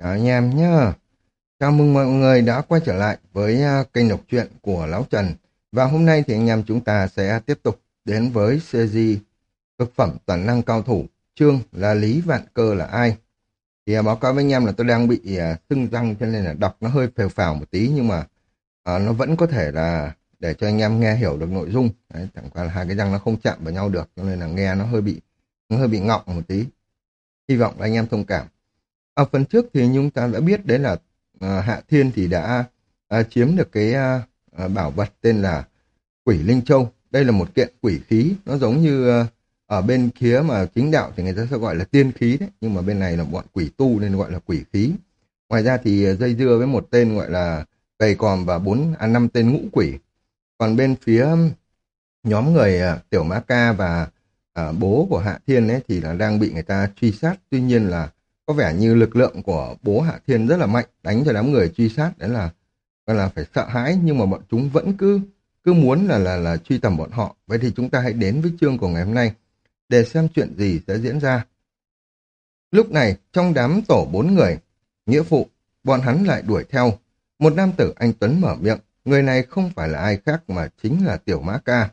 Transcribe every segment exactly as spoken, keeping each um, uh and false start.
Chào anh em nhá. Chào mừng mọi người đã quay trở lại với à, kênh đọc truyện của Lão Trần. Và hôm nay thì anh em chúng ta sẽ tiếp tục đến với series Cực phẩm toàn năng cao thủ, chương là Lý Vạn Cơ là ai. Thì à, báo cáo với anh em là tôi đang bị à, sưng răng cho nên là đọc nó hơi phèo phào một tí, nhưng mà à, nó vẫn có thể là để cho anh em nghe hiểu được nội dung. Đấy, chẳng qua là hai cái răng nó không chạm vào nhau được, cho nên là nghe nó hơi bị nó hơi bị ngọng một tí. Hy vọng là anh em thông cảm. Ở phần trước thì chúng ta đã biết đấy là à, Hạ Thiên thì đã à, chiếm được cái à, à, bảo vật tên là Quỷ Linh Châu. Đây là một kiện quỷ khí, nó giống như à, ở bên kia mà chính đạo thì người ta sẽ gọi là tiên khí đấy, nhưng mà bên này là bọn quỷ tu nên gọi là quỷ khí. Ngoài ra thì à, dây dưa với một tên gọi là cầy còm và bốn à, năm tên ngũ quỷ. Còn bên phía nhóm người à, Tiểu Mã Ca và à, bố của Hạ Thiên ấy thì là đang bị người ta truy sát, tuy nhiên là có vẻ như lực lượng của bố Hạ Thiên rất là mạnh, đánh cho đám người truy sát đấy là gọi là phải sợ hãi, nhưng mà bọn chúng vẫn cứ cứ muốn là là là truy tầm bọn họ. Vậy thì chúng ta hãy đến với chương của ngày hôm nay để xem chuyện gì sẽ diễn ra. Lúc này trong đám tổ bốn người nghĩa phụ, bọn hắn lại đuổi theo một nam tử anh tuấn mở miệng. Người này không phải là ai khác mà chính là Tiểu Mã Ca.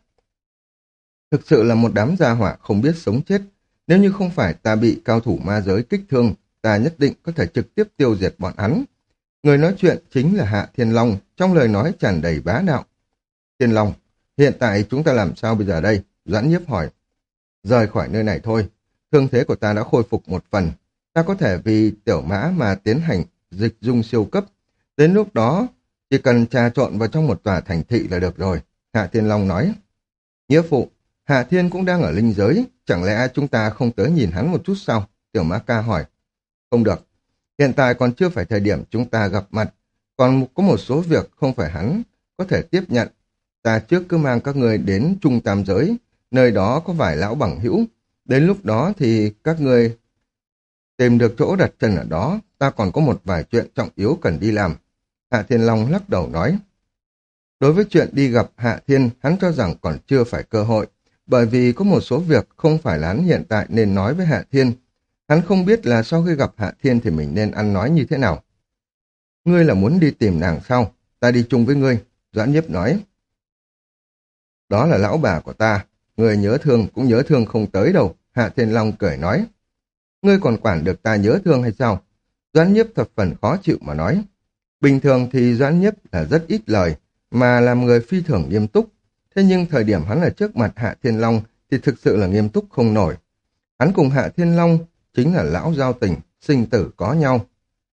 Thực sự là một đám gia hỏa không biết sống chết. Nếu như không phải ta bị cao thủ ma giới kích thương, ta nhất định có thể trực tiếp tiêu diệt bọn hắn. Người nói chuyện chính là Hạ Thiên Long, trong lời nói tràn đầy bá đạo. Thiên Long, hiện tại chúng ta làm sao bây giờ đây? Doãn Nhiếp hỏi. Rời khỏi nơi này thôi. Thương thế của ta đã khôi phục một phần. Ta có thể vì Tiểu Mã mà tiến hành dịch dung siêu cấp. Đến lúc đó, chỉ cần trà trộn vào trong một tòa thành thị là được rồi. Hạ Thiên Long nói. Nghĩa phụ, Hạ Thiên cũng đang ở linh giới, chẳng lẽ chúng ta không tới nhìn hắn một chút sao? Tiểu Mã Ca hỏi. Không được, hiện tại còn chưa phải thời điểm chúng ta gặp mặt, còn có một số việc không phải hắn có thể tiếp nhận. Ta trước cứ mang các người đến Trung Tam Giới, nơi đó có vài lão bằng hữu. Đến lúc đó thì các người tìm được chỗ đặt chân ở đó, ta còn có một vài chuyện trọng yếu cần đi làm. Hạ Thiên Long lắc đầu nói. Đối với chuyện đi gặp Hạ Thiên, hắn cho rằng còn chưa phải cơ hội, bởi vì có một số việc không phải là hắn hiện tại nên nói với Hạ Thiên. Hắn không biết là sau khi gặp Hạ Thiên thì mình nên ăn nói như thế nào. Ngươi là muốn đi tìm nàng sao? Ta đi chung với ngươi, Doãn Nhiếp nói. Đó là lão bà của ta, ngươi nhớ thương cũng nhớ thương không tới đâu, Hạ Thiên Long cười nói. Ngươi còn quản được ta nhớ thương hay sao? Doãn Nhiếp thập phần khó chịu mà nói. Bình thường thì Doãn Nhiếp là rất ít lời, mà làm người phi thường nghiêm túc. Thế nhưng thời điểm hắn ở trước mặt Hạ Thiên Long thì thực sự là nghiêm túc không nổi. Hắn cùng Hạ Thiên Long chính là lão giao tình, sinh tử có nhau.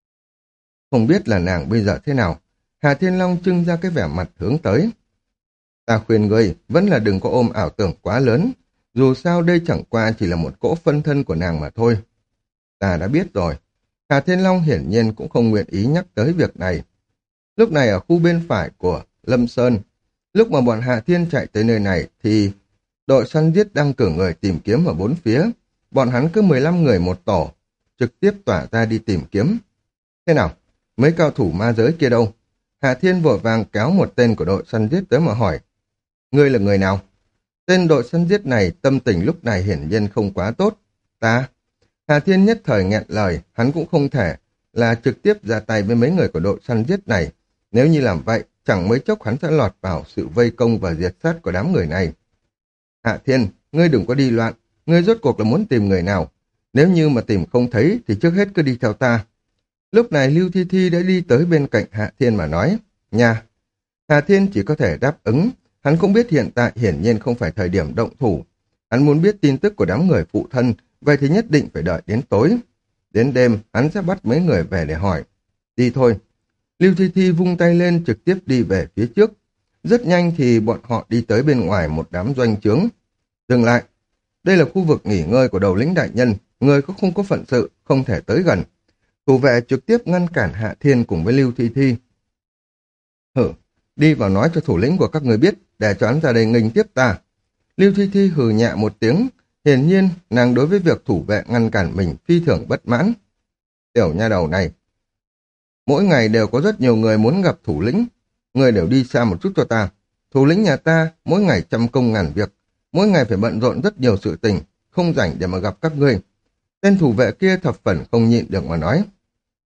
Không biết là nàng bây giờ thế nào. Hạ Thiên Long trưng ra cái vẻ mặt hướng tới. Ta khuyên ngươi vẫn là đừng có ôm ảo tưởng quá lớn. Dù sao đây chẳng qua chỉ là một cỗ phân thân của nàng mà thôi. Ta đã biết rồi. Hạ Thiên Long hiển nhiên cũng không nguyện ý nhắc tới việc này. Lúc này ở khu bên phải của Lâm Sơn, lúc mà bọn Hạ Thiên chạy tới nơi này thì đội săn giết đang cử người tìm kiếm ở bốn phía. Bọn hắn cứ mười lăm người một tổ, trực tiếp tỏa ra đi tìm kiếm. Thế nào? Mấy cao thủ ma giới kia đâu? Hạ Thiên vội vàng kéo một tên của đội săn giết tới mà hỏi. Ngươi là người nào? Tên đội săn giết này tâm tình lúc này hiển nhiên không quá tốt. Ta? Hạ Thiên nhất thời nghẹn lời, hắn cũng không thể là trực tiếp ra tay với mấy người của đội săn giết này. Nếu như làm vậy, chẳng mấy chốc hắn sẽ lọt vào sự vây công và diệt sát của đám người này. Hạ Thiên, ngươi đừng có đi loạn, ngươi rốt cuộc là muốn tìm người nào? Nếu như mà tìm không thấy thì trước hết cứ đi theo ta. Lúc này Lưu Thi Thi đã đi tới bên cạnh Hạ Thiên mà nói, nha. Hạ Thiên chỉ có thể đáp ứng, hắn cũng biết hiện tại hiển nhiên không phải thời điểm động thủ. Hắn muốn biết tin tức của đám người phụ thân, vậy thì nhất định phải đợi đến tối. Đến đêm, hắn sẽ bắt mấy người về để hỏi. Đi thôi. Lưu Thi Thi vung tay lên trực tiếp đi về phía trước. Rất nhanh thì bọn họ đi tới bên ngoài một đám doanh trướng. Dừng lại. Đây là khu vực nghỉ ngơi của đầu lĩnh đại nhân. Người có không có phận sự, không thể tới gần. Thủ vệ trực tiếp ngăn cản Hạ Thiên cùng với Lưu Thi Thi. Hử, đi vào nói cho thủ lĩnh của các người biết, để cho hắn ra đây nghênh tiếp ta. Lưu Thi Thi hừ nhẹ một tiếng. Hiển nhiên, nàng đối với việc thủ vệ ngăn cản mình phi thường bất mãn. Tiểu nha đầu này, mỗi ngày đều có rất nhiều người muốn gặp thủ lĩnh. Người đều đi xa một chút cho ta. Thủ lĩnh nhà ta mỗi ngày trăm công ngàn việc, mỗi ngày phải bận rộn rất nhiều sự tình, không rảnh để mà gặp các ngươi. Tên thủ vệ kia thập phần không nhịn được mà nói.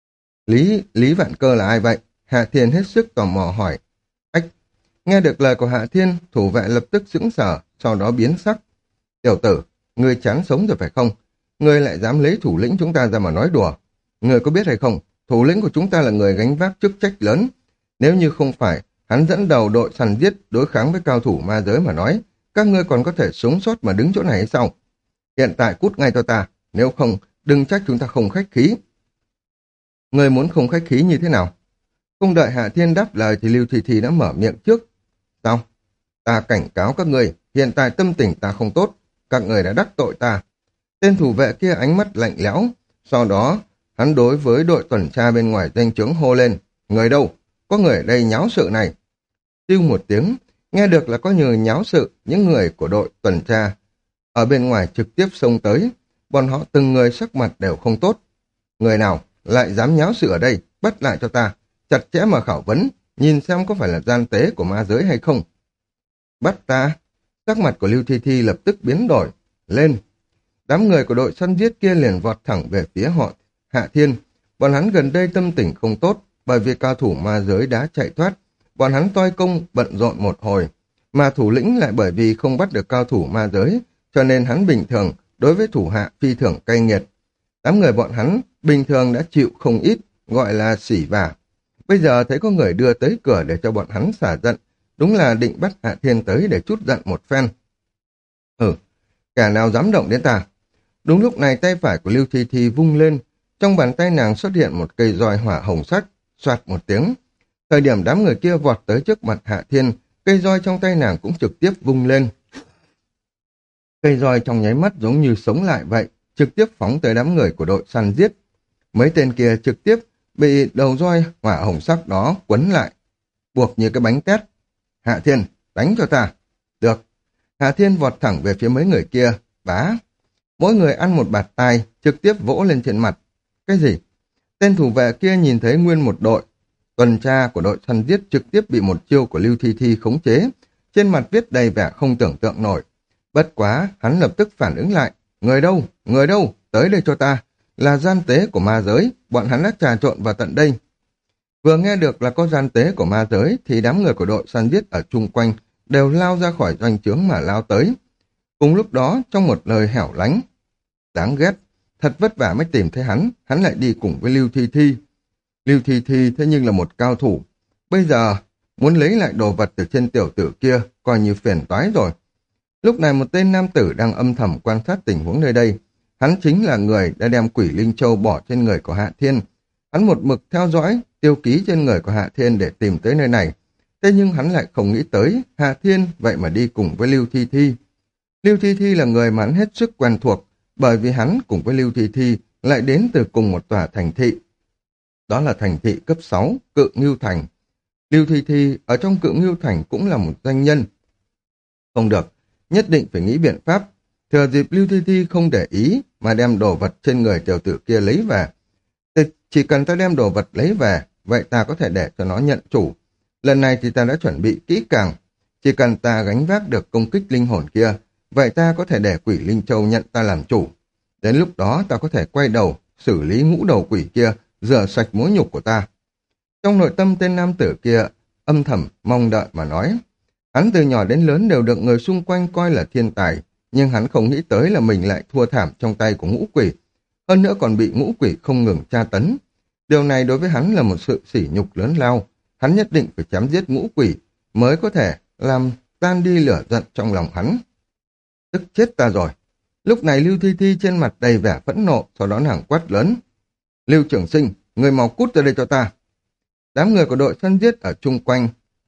Lý, Lý Vạn Cơ là ai vậy? Hạ Thiên hết sức tò mò hỏi. Ách, nghe được lời của Hạ Thiên, thủ vệ lập tức sững sờ, sau đó biến sắc. Tiểu tử, ngươi chán sống rồi phải không? Ngươi lại dám lấy thủ lĩnh chúng ta ra mà nói đùa. Ngươi có biết hay không, thủ lĩnh của chúng ta là người gánh vác chức trách lớn. Nếu như không phải, hắn dẫn đầu đội săn giết đối kháng với cao thủ ma giới mà nói, các ngươi còn có thể sống sót mà đứng chỗ này hay sao? Hiện tại cút ngay cho ta, nếu không, đừng trách chúng ta không khách khí. Ngươi muốn không khách khí như thế nào? Không đợi Hạ Thiên đáp lời thì Lưu Thi Thi đã mở miệng trước. Sao? Ta cảnh cáo các ngươi, hiện tại tâm tình ta không tốt, các người đã đắc tội ta. Tên thủ vệ kia ánh mắt lạnh lẽo, sau đó hắn đối với đội tuần tra bên ngoài doanh trướng hô lên. Người đâu? Có người ở đây nháo sự này. Tiêu một tiếng, nghe được là có người nháo sự, những người của đội tuần tra ở bên ngoài trực tiếp xông tới, bọn họ từng người sắc mặt đều không tốt. Người nào lại dám nháo sự ở đây, bắt lại cho ta, chặt chẽ mà khảo vấn, nhìn xem có phải là gian tế của ma giới hay không. Bắt ta? Sắc mặt của Lưu Thi Thi lập tức biến đổi, lên. Đám người của đội săn giết kia liền vọt thẳng về phía họ Hạ Thiên. Bọn hắn gần đây tâm tình không tốt, bởi vì cao thủ ma giới đã chạy thoát. Bọn hắn toi công bận rộn một hồi, mà thủ lĩnh lại bởi vì không bắt được cao thủ ma giới, cho nên hắn bình thường đối với thủ hạ phi thường cay nghiệt. Đám người bọn hắn bình thường đã chịu không ít, gọi là sỉ vả. Bây giờ thấy có người đưa tới cửa để cho bọn hắn xả giận, đúng là định bắt Hạ Thiên tới để trút giận một phen. Ừ, kẻ nào dám động đến ta? Đúng lúc này tay phải của Lưu Thi Thi vung lên, trong bàn tay nàng xuất hiện một cây roi hỏa hồng sắc, xoạt một tiếng. Thời điểm đám người kia vọt tới trước mặt Hạ Thiên, cây roi trong tay nàng cũng trực tiếp vung lên. Cây roi trong nháy mắt giống như sống lại vậy, trực tiếp phóng tới đám người của đội săn giết. Mấy tên kia trực tiếp bị đầu roi hỏa hồng sắc đó quấn lại, buộc như cái bánh tét. Hạ Thiên, đánh cho ta. Được. Hạ Thiên vọt thẳng về phía mấy người kia, bá. Mỗi người ăn một bạt tai, trực tiếp vỗ lên trên mặt. Cái gì? Tên thủ vệ kia nhìn thấy nguyên một đội tuần tra của đội săn giết trực tiếp bị một chiêu của Lưu Thi Thi khống chế. Trên mặt viết đầy vẻ không tưởng tượng nổi. Bất quá, hắn lập tức phản ứng lại. Người đâu? Người đâu? Tới đây cho ta. Là gian tế của ma giới, bọn hắn đã trà trộn vào tận đây. Vừa nghe được là có gian tế của ma giới, thì đám người của đội săn giết ở chung quanh đều lao ra khỏi doanh trướng mà lao tới. Cùng lúc đó, trong một lời hẻo lánh, đáng ghét, thật vất vả mới tìm thấy hắn, hắn lại đi cùng với Lưu Thi Thi. Lưu Thi Thi thế nhưng là một cao thủ. Bây giờ, muốn lấy lại đồ vật từ trên tiểu tử kia, coi như phiền toái rồi. Lúc này một tên nam tử đang âm thầm quan sát tình huống nơi đây. Hắn chính là người đã đem quỷ linh châu bỏ trên người của Hạ Thiên. Hắn một mực theo dõi, tiêu ký trên người của Hạ Thiên để tìm tới nơi này. Thế nhưng hắn lại không nghĩ tới, Hạ Thiên vậy mà đi cùng với Lưu Thi Thi. Lưu Thi Thi là người mà hắn hết sức quen thuộc, bởi vì hắn cùng với Lưu Thi Thi lại đến từ cùng một tòa thành thị. Đó là thành thị cấp sáu, Cự Ngưu Thành. Lưu Thi Thi ở trong Cự Ngưu Thành cũng là một doanh nhân. Không được, nhất định phải nghĩ biện pháp. Thừa dịp Lưu Thi Thi không để ý mà đem đồ vật trên người tiểu tử kia lấy về. Thì chỉ cần ta đem đồ vật lấy về, vậy ta có thể để cho nó nhận chủ. Lần này thì ta đã chuẩn bị kỹ càng. Chỉ cần ta gánh vác được công kích linh hồn kia, vậy ta có thể để quỷ linh châu nhận ta làm chủ. Đến lúc đó ta có thể quay đầu, xử lý ngũ đầu quỷ kia, rửa sạch mối nhục của ta. Trong nội tâm tên nam tử kia âm thầm mong đợi mà nói. Hắn từ nhỏ đến lớn đều được người xung quanh coi là thiên tài, nhưng hắn không nghĩ tới là mình lại thua thảm trong tay của ngũ quỷ. Hơn nữa còn bị ngũ quỷ không ngừng tra tấn. Điều này đối với hắn là một sự sỉ nhục lớn lao. Hắn nhất định phải chém giết ngũ quỷ mới có thể làm tan đi lửa giận trong lòng hắn. Tức chết ta rồi. Lúc này Lưu Thi Thi trên mặt đầy vẻ phẫn nộ, sau đó nàng quát lớn. Lưu Trường Sinh, người mau cút ra đây cho ta. Đám người của đội săn giết ở chung quanh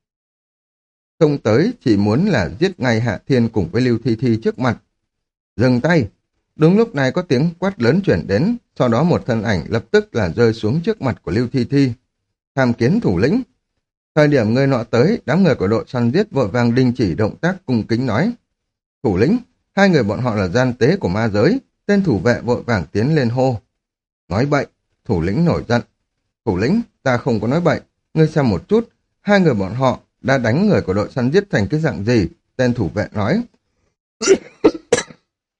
xông tới chỉ muốn là giết ngay Hạ Thiên cùng với Lưu Thi Thi trước mặt. Dừng tay. Đúng lúc này có tiếng quát lớn chuyển đến, sau đó một thân ảnh lập tức là rơi xuống trước mặt của Lưu Thi Thi. Tham kiến thủ lĩnh. Thời điểm người nọ tới, đám người của đội săn giết vội vàng đình chỉ động tác cung kính nói. Thủ lĩnh, hai người bọn họ là gian tế của ma giới, tên thủ vệ vội vàng tiến lên hô. Nói bậy, thủ lĩnh nổi giận. Thủ lĩnh, ta không có nói bậy, ngươi xem một chút, hai người bọn họ đã đánh người của đội săn giết thành cái dạng gì, tên thủ vệ nói.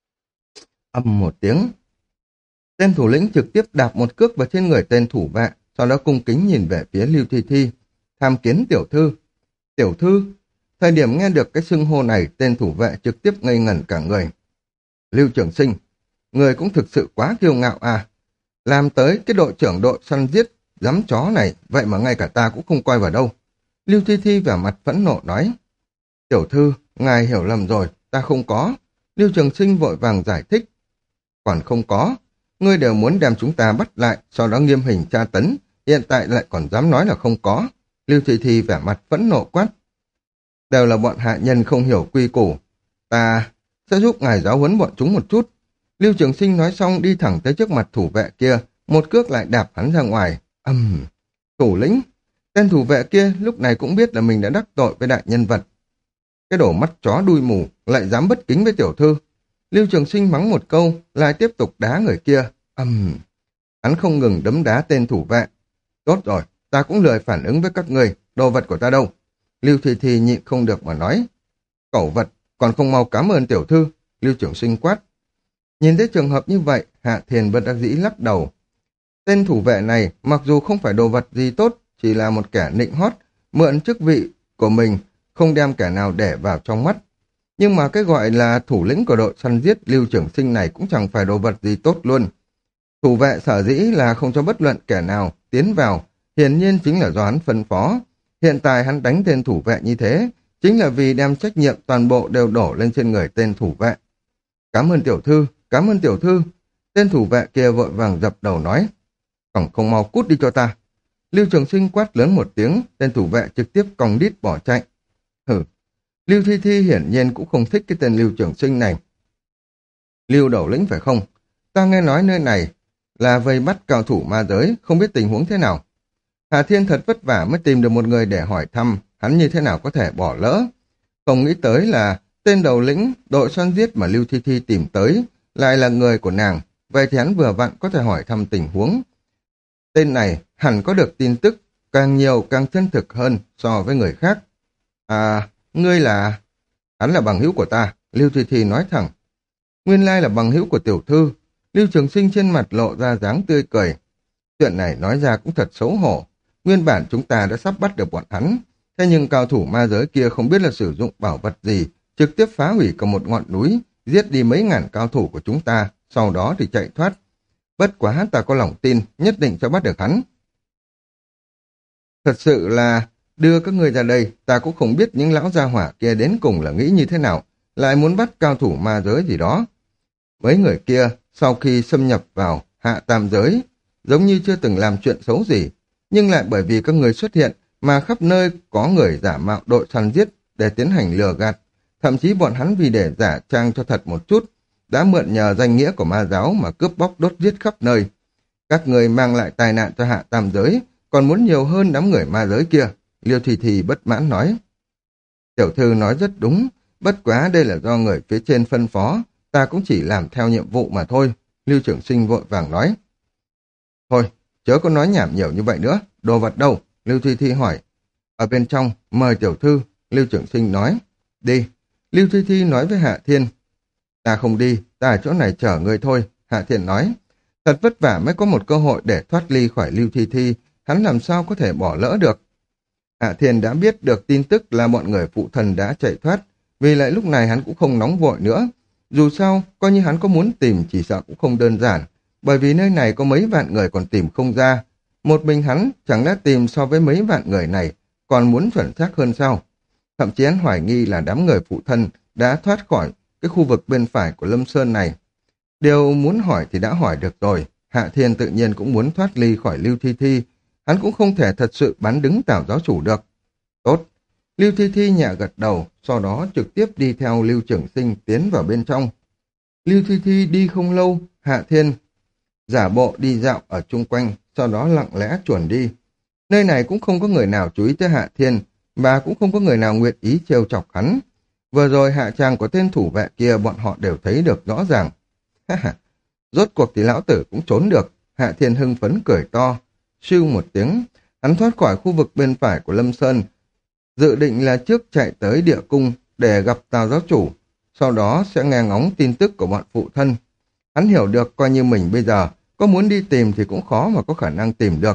Âm một tiếng. Tên thủ lĩnh trực tiếp đạp một cước vào trên người tên thủ vệ, sau đó cung kính nhìn về phía Lưu Thi Thi. Tham kiến tiểu thư. Tiểu thư? Thời điểm nghe được cái xưng hô này, tên thủ vệ trực tiếp ngây ngẩn cả người. Lưu Trường Sinh, người cũng thực sự quá kiêu ngạo à. Làm tới cái đội trưởng đội săn giết dám chó này, vậy mà ngay cả ta cũng không coi vào đâu. Lưu Thi Thi vẻ mặt phẫn nộ nói. Tiểu thư, ngài hiểu lầm rồi, ta không có. Lưu Trường Sinh vội vàng giải thích. Còn không có, ngươi đều muốn đem chúng ta bắt lại, sau đó nghiêm hình tra tấn, hiện tại lại còn dám nói là không có. Lưu Thi Thi vẻ mặt phẫn nộ quát. Đều là bọn hạ nhân không hiểu quy củ. Ta sẽ giúp ngài giáo huấn bọn chúng một chút. Lưu Trường Sinh nói xong đi thẳng tới trước mặt thủ vệ kia, một cước lại đạp hắn ra ngoài. Ầm, uhm, thủ lĩnh. Tên thủ vệ kia lúc này cũng biết là mình đã đắc tội với đại nhân vật. Cái đổ mắt chó đuôi mù, lại dám bất kính với tiểu thư. Lưu Trường Sinh mắng một câu, lại tiếp tục đá người kia. Ầm, uhm. Hắn không ngừng đấm đá tên thủ vệ. Tốt rồi, ta cũng lười phản ứng với các người, đồ vật của ta đâu? Lưu Thi Thi nhịn không được mà nói. Cẩu vật, còn không mau cảm ơn tiểu thư. Lưu Trường Sinh quát. Nhìn thấy trường hợp như vậy, Hạ Thiền bất đắc dĩ lắc đầu. Tên thủ vệ này mặc dù không phải đồ vật gì tốt, chỉ là một kẻ nịnh hót, mượn chức vị của mình, không đem kẻ nào để vào trong mắt. Nhưng mà cái gọi là thủ lĩnh của đội săn giết Lưu Trường Sinh này cũng chẳng phải đồ vật gì tốt luôn. Thủ vệ sở dĩ là không cho bất luận kẻ nào tiến vào, hiển nhiên chính là do hắn phân phó. Hiện tại hắn đánh tên thủ vệ như thế, chính là vì đem trách nhiệm toàn bộ đều đổ lên trên người tên thủ vệ. Cảm ơn tiểu thư, cảm ơn tiểu thư. Tên thủ vệ kia vội vàng dập đầu nói. Còn không mau cút đi cho ta. Lưu Trường Sinh quát lớn một tiếng, tên thủ vệ trực tiếp còng đít bỏ chạy. Hử. Lưu Thi Thi hiển nhiên cũng không thích cái tên Lưu Trường Sinh này. Lưu đầu lĩnh phải không? Ta nghe nói nơi này là vây bắt cao thủ ma giới, không biết tình huống thế nào. Hà Thiên thật vất vả mới tìm được một người để hỏi thăm, hắn như thế nào có thể bỏ lỡ. Không nghĩ tới là tên đầu lĩnh đội săn giết mà Lưu Thi Thi tìm tới lại là người của nàng, vậy thì hắn vừa vặn có thể hỏi thăm tình huống. Tên này hẳn có được tin tức càng nhiều càng chân thực hơn so với người khác. À, ngươi là... Hắn là bằng hữu của ta, Lưu Thi Thi nói thẳng. Nguyên lai là bằng hữu của tiểu thư. Lưu Trường Sinh trên mặt lộ ra dáng tươi cười. Chuyện này nói ra cũng thật xấu hổ. Nguyên bản chúng ta đã sắp bắt được bọn hắn. Thế nhưng cao thủ ma giới kia không biết là sử dụng bảo vật gì, trực tiếp phá hủy cả một ngọn núi, giết đi mấy ngàn cao thủ của chúng ta, sau đó thì chạy thoát. Bất quá ta có lòng tin, nhất định sẽ bắt được hắn. Thật sự là đưa các người ra đây, ta cũng không biết những lão gia hỏa kia đến cùng là nghĩ như thế nào, lại muốn bắt cao thủ ma giới gì đó. Mấy người kia, sau khi xâm nhập vào hạ tam giới, giống như chưa từng làm chuyện xấu gì, nhưng lại bởi vì các người xuất hiện mà khắp nơi có người giả mạo đội săn giết để tiến hành lừa gạt. Thậm chí bọn hắn vì để giả trang cho thật một chút, đã mượn nhờ danh nghĩa của ma giáo mà cướp bóc đốt giết khắp nơi. Các người mang lại tai nạn cho hạ tam giới, còn muốn nhiều hơn đám người ma giới kia. Liêu Thùy Thì bất mãn nói. Tiểu thư nói rất đúng, bất quá đây là do người phía trên phân phó, ta cũng chỉ làm theo nhiệm vụ mà thôi. Lưu Trường Sinh vội vàng nói. Thôi, chớ có nói nhảm nhiều như vậy nữa, đồ vật đâu? Lưu Thùy Thi hỏi. Ở bên trong, mời tiểu thư. Lưu Trường Sinh nói. Đi. Lưu Thùy Thi nói với Hạ Thiên. Ta không đi, ta ở chỗ này chờ người thôi. Hạ Thiên nói. Thật vất vả mới có một cơ hội để thoát ly khỏi Lưu Thi Thi, hắn làm sao có thể bỏ lỡ được. Hạ Thiên đã biết được tin tức là bọn người phụ thần đã chạy thoát, vì lại lúc này hắn cũng không nóng vội nữa. Dù sao, coi như hắn có muốn tìm chỉ sợ cũng không đơn giản, bởi vì nơi này có mấy vạn người còn tìm không ra. Một mình hắn chẳng lẽ tìm so với mấy vạn người này, còn muốn chuẩn xác hơn sao? Thậm chí hắn hoài nghi là đám người phụ thân đã thoát khỏi cái khu vực bên phải của Lâm Sơn này. Điều muốn hỏi thì đã hỏi được rồi, Hạ Thiên tự nhiên cũng muốn thoát ly khỏi Lưu Thi Thi, hắn cũng không thể thật sự bán đứng Tào giáo chủ được. Tốt, Lưu Thi Thi nhẹ gật đầu, sau đó trực tiếp đi theo Lưu Trường Sinh tiến vào bên trong. Lưu Thi Thi đi không lâu, Hạ Thiên giả bộ đi dạo ở chung quanh, sau đó lặng lẽ chuẩn đi. Nơi này cũng không có người nào chú ý tới Hạ Thiên, và cũng không có người nào nguyện ý trêu chọc hắn. Vừa rồi hạ tràng của tên thủ vệ kia bọn họ đều thấy được rõ ràng. Rốt cuộc thì lão tử cũng trốn được. Hạ Thiên hưng phấn cười to. Siêu một tiếng, hắn thoát khỏi khu vực bên phải của Lâm Sơn, dự định là trước chạy tới địa cung để gặp Tào giáo chủ, sau đó sẽ nghe ngóng tin tức của bọn phụ thân. Hắn hiểu được coi như mình bây giờ có muốn đi tìm thì cũng khó mà có khả năng tìm được.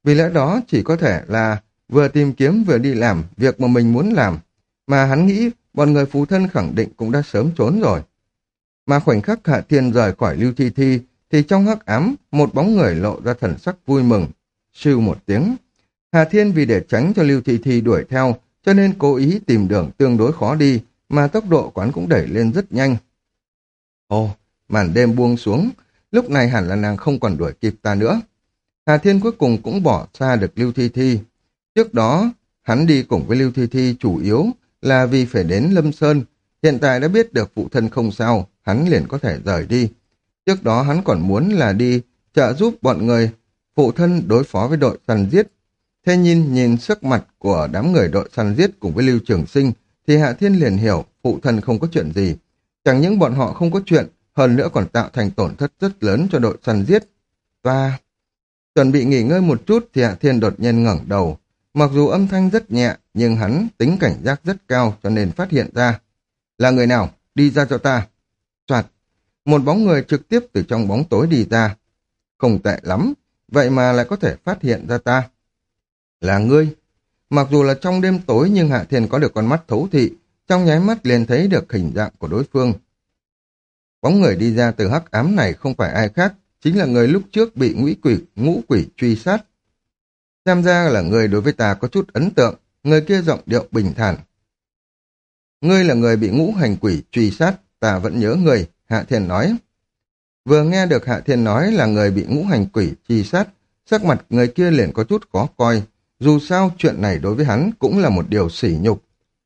Vì lẽ đó chỉ có thể là vừa tìm kiếm vừa đi làm việc mà mình muốn làm, mà hắn nghĩ bọn người phụ thân khẳng định cũng đã sớm trốn rồi. Mà khoảnh khắc Hạ Thiên rời khỏi Lưu Thi Thi, thì trong hắc ám, một bóng người lộ ra thần sắc vui mừng. Sưu một tiếng. Hạ Thiên vì để tránh cho Lưu Thi Thi đuổi theo, cho nên cố ý tìm đường tương đối khó đi, mà tốc độ quán cũng đẩy lên rất nhanh. Ồ, màn đêm buông xuống, lúc này hẳn là nàng không còn đuổi kịp ta nữa. Hạ Thiên cuối cùng cũng bỏ xa được Lưu Thi Thi. Trước đó, hắn đi cùng với Lưu Thi Thi chủ yếu là vì phải đến Lâm Sơn. Hiện tại đã biết được phụ thân không sao, hắn liền có thể rời đi. Trước đó hắn còn muốn là đi trợ giúp bọn người phụ thân đối phó với đội săn giết. Thế nhìn nhìn sắc mặt của đám người đội săn giết cùng với Lưu Trường Sinh thì Hạ Thiên liền hiểu phụ thân không có chuyện gì. Chẳng những bọn họ không có chuyện, hơn nữa còn tạo thành tổn thất rất lớn cho đội săn giết. Và chuẩn bị nghỉ ngơi một chút thì Hạ Thiên đột nhiên ngẩng đầu. Mặc dù âm thanh rất nhẹ, nhưng hắn tính cảnh giác rất cao cho nên phát hiện ra. Là người nào? Đi ra cho ta. Soạt. Một bóng người trực tiếp từ trong bóng tối đi ra. Không tệ lắm, vậy mà lại có thể phát hiện ra ta. Là ngươi. Mặc dù là trong đêm tối nhưng Hạ Thiên có được con mắt thấu thị, trong nháy mắt liền thấy được hình dạng của đối phương. Bóng người đi ra từ hắc ám này không phải ai khác, chính là người lúc trước bị ngũ quỷ, ngũ quỷ truy sát. Xem ra là người đối với ta có chút ấn tượng, người kia giọng điệu bình thản. Ngươi là người bị ngũ hành quỷ truy sát, ta vẫn nhớ người, Hạ Thiên nói. Vừa nghe được Hạ Thiên nói là người bị ngũ hành quỷ truy sát, sắc mặt người kia liền có chút khó coi, dù sao chuyện này đối với hắn cũng là một điều sỉ nhục.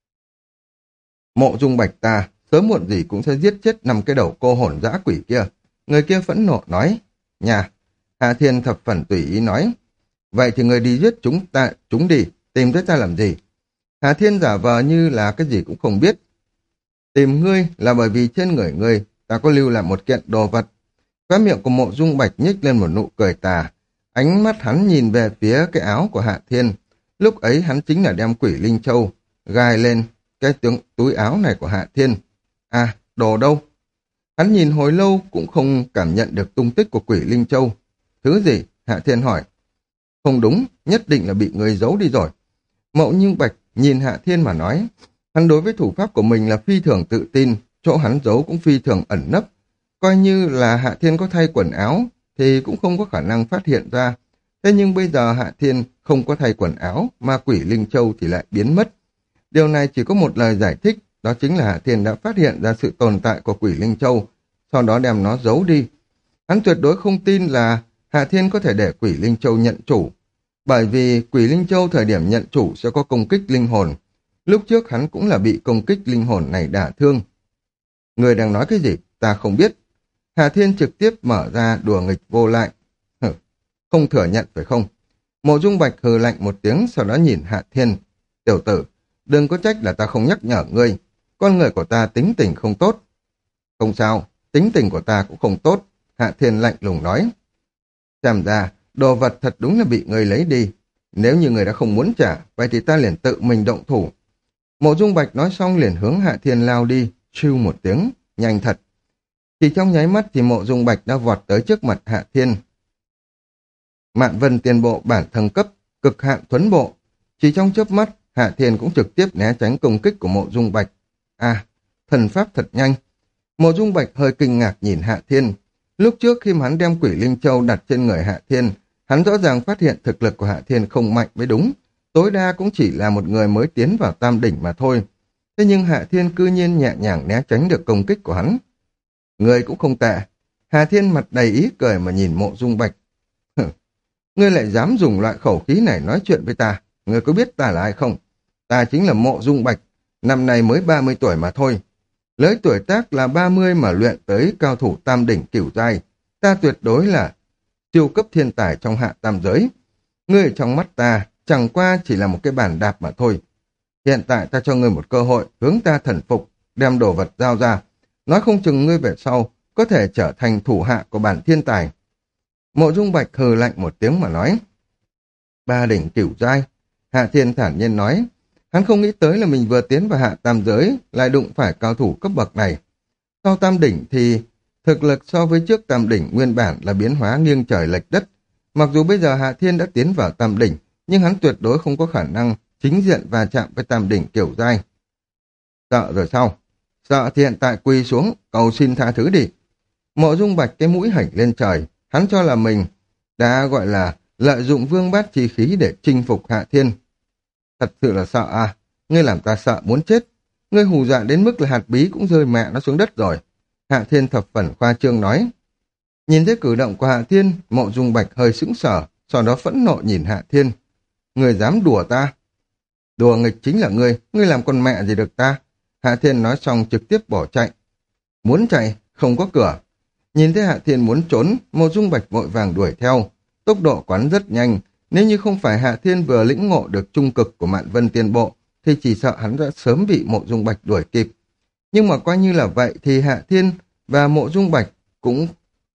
Mộ Dung Bạch ta, sớm muộn gì cũng sẽ giết chết năm cái đầu cô hồn dã quỷ kia. Người kia phẫn nộ nói. Nhà, Hạ Thiên thập phần tùy ý nói. Vậy thì người đi giết chúng ta, chúng đi, tìm tới ta làm gì? Hạ Thiên giả vờ như là cái gì cũng không biết. Tìm ngươi là bởi vì trên người ngươi ta có lưu lại một kiện đồ vật. Khóe miệng của Mộ Dung Bạch nhếch lên một nụ cười tà. Ánh mắt hắn nhìn về phía cái áo của Hạ Thiên. Lúc ấy hắn chính là đem Quỷ Linh Châu gài lên cái tướng túi áo này của Hạ Thiên. À, đồ đâu? Hắn nhìn hồi lâu cũng không cảm nhận được tung tích của Quỷ Linh Châu. Thứ gì? Hạ Thiên hỏi. Không đúng, nhất định là bị người giấu đi rồi. Mộ Dung Bạch nhìn Hạ Thiên mà nói. Hắn đối với thủ pháp của mình là phi thường tự tin, chỗ hắn giấu cũng phi thường ẩn nấp. Coi như là Hạ Thiên có thay quần áo thì cũng không có khả năng phát hiện ra. Thế nhưng bây giờ Hạ Thiên không có thay quần áo mà Quỷ Linh Châu thì lại biến mất. Điều này chỉ có một lời giải thích, đó chính là Hạ Thiên đã phát hiện ra sự tồn tại của Quỷ Linh Châu, sau đó đem nó giấu đi. Hắn tuyệt đối không tin là Hạ Thiên có thể để Quỷ Linh Châu nhận chủ, bởi vì Quỷ Linh Châu thời điểm nhận chủ sẽ có công kích linh hồn. Lúc trước hắn cũng là bị công kích linh hồn này đả thương. Người đang nói cái gì? Ta không biết. Hạ Thiên trực tiếp mở ra đùa nghịch vô lại. Hừ, không thừa nhận phải không? Mộ Dung Bạch hừ lạnh một tiếng, sau đó nhìn Hạ Thiên. Tiểu tử, đừng có trách là ta không nhắc nhở ngươi. Con người của ta tính tình không tốt. Không sao, tính tình của ta cũng không tốt. Hạ Thiên lạnh lùng nói. Xem ra, đồ vật thật đúng là bị ngươi lấy đi. Nếu như ngươi đã không muốn trả, vậy thì ta liền tự mình động thủ. Mộ Dung Bạch nói xong liền hướng Hạ Thiên lao đi, siêu một tiếng, nhanh thật. Chỉ trong nháy mắt thì Mộ Dung Bạch đã vọt tới trước mặt Hạ Thiên. Mạn Vân Tiền Bộ bản thăng cấp, cực hạn thuấn bộ. Chỉ trong chớp mắt, Hạ Thiên cũng trực tiếp né tránh công kích của Mộ Dung Bạch. À, thần pháp thật nhanh. Mộ Dung Bạch hơi kinh ngạc nhìn Hạ Thiên. Lúc trước khi hắn đem Quỷ Linh Châu đặt trên người Hạ Thiên, hắn rõ ràng phát hiện thực lực của Hạ Thiên không mạnh mới đúng. Tối đa cũng chỉ là một người mới tiến vào tam đỉnh mà thôi. Thế nhưng Hạ Thiên cư nhiên nhẹ nhàng né tránh được công kích của hắn. Người cũng không tệ. Hạ Thiên mặt đầy ý cười mà nhìn Mộ Dung Bạch. Ngươi lại dám dùng loại khẩu khí này nói chuyện với ta. Ngươi có biết ta là ai không? Ta chính là Mộ Dung Bạch. Năm nay mới ba mươi tuổi mà thôi. Lưỡi tuổi tác là ba mươi mà luyện tới cao thủ tam đỉnh cửu giai. Ta tuyệt đối là siêu cấp thiên tài trong hạ tam giới. Ngươi ở trong mắt ta chẳng qua chỉ là một cái bàn đạp mà thôi. Hiện tại ta cho ngươi một cơ hội hướng ta thần phục, đem đồ vật giao ra. Nói không chừng ngươi về sau có thể trở thành thủ hạ của bản thiên tài. Mộ Dung Bạch hừ lạnh một tiếng mà nói. Ba đỉnh cửu giai. Hạ Thiên thản nhiên nói. Hắn không nghĩ tới là mình vừa tiến vào hạ tam giới lại đụng phải cao thủ cấp bậc này. Sau tam đỉnh thì thực lực so với trước tam đỉnh nguyên bản là biến hóa nghiêng trời lệch đất. Mặc dù bây giờ Hạ Thiên đã tiến vào tam đỉnh, nhưng hắn tuyệt đối không có khả năng chính diện va chạm với tam đỉnh kiểu giai. Sợ rồi sao? Sợ thì hiện tại quỳ xuống, cầu xin tha thứ đi. Mộ Dung Bạch cái mũi hảnh lên trời, hắn cho là mình đã gọi là lợi dụng vương bát chi khí để chinh phục Hạ Thiên. Thật sự là sợ à? Ngươi làm ta sợ muốn chết. Ngươi hù dọa đến mức là hạt bí cũng rơi mẹ nó xuống đất rồi. Hạ Thiên thập phần khoa trương nói. Nhìn thấy cử động của Hạ Thiên, Mộ Dung Bạch hơi sững sờ, sau đó phẫn nộ nhìn Hạ Thiên. Ngươi dám đùa ta? Đùa nghịch chính là ngươi, ngươi làm con mẹ gì được ta? Hạ Thiên nói xong trực tiếp bỏ chạy. Muốn chạy, không có cửa. Nhìn thấy Hạ Thiên muốn trốn, Mộ Dung Bạch vội vàng đuổi theo. Tốc độ quán rất nhanh, nếu như không phải Hạ Thiên vừa lĩnh ngộ được trung cực của Mạn Vân Tiên Bộ, thì chỉ sợ hắn đã sớm bị Mộ Dung Bạch đuổi kịp. Nhưng mà coi như là vậy thì Hạ Thiên và Mộ Dung Bạch cũng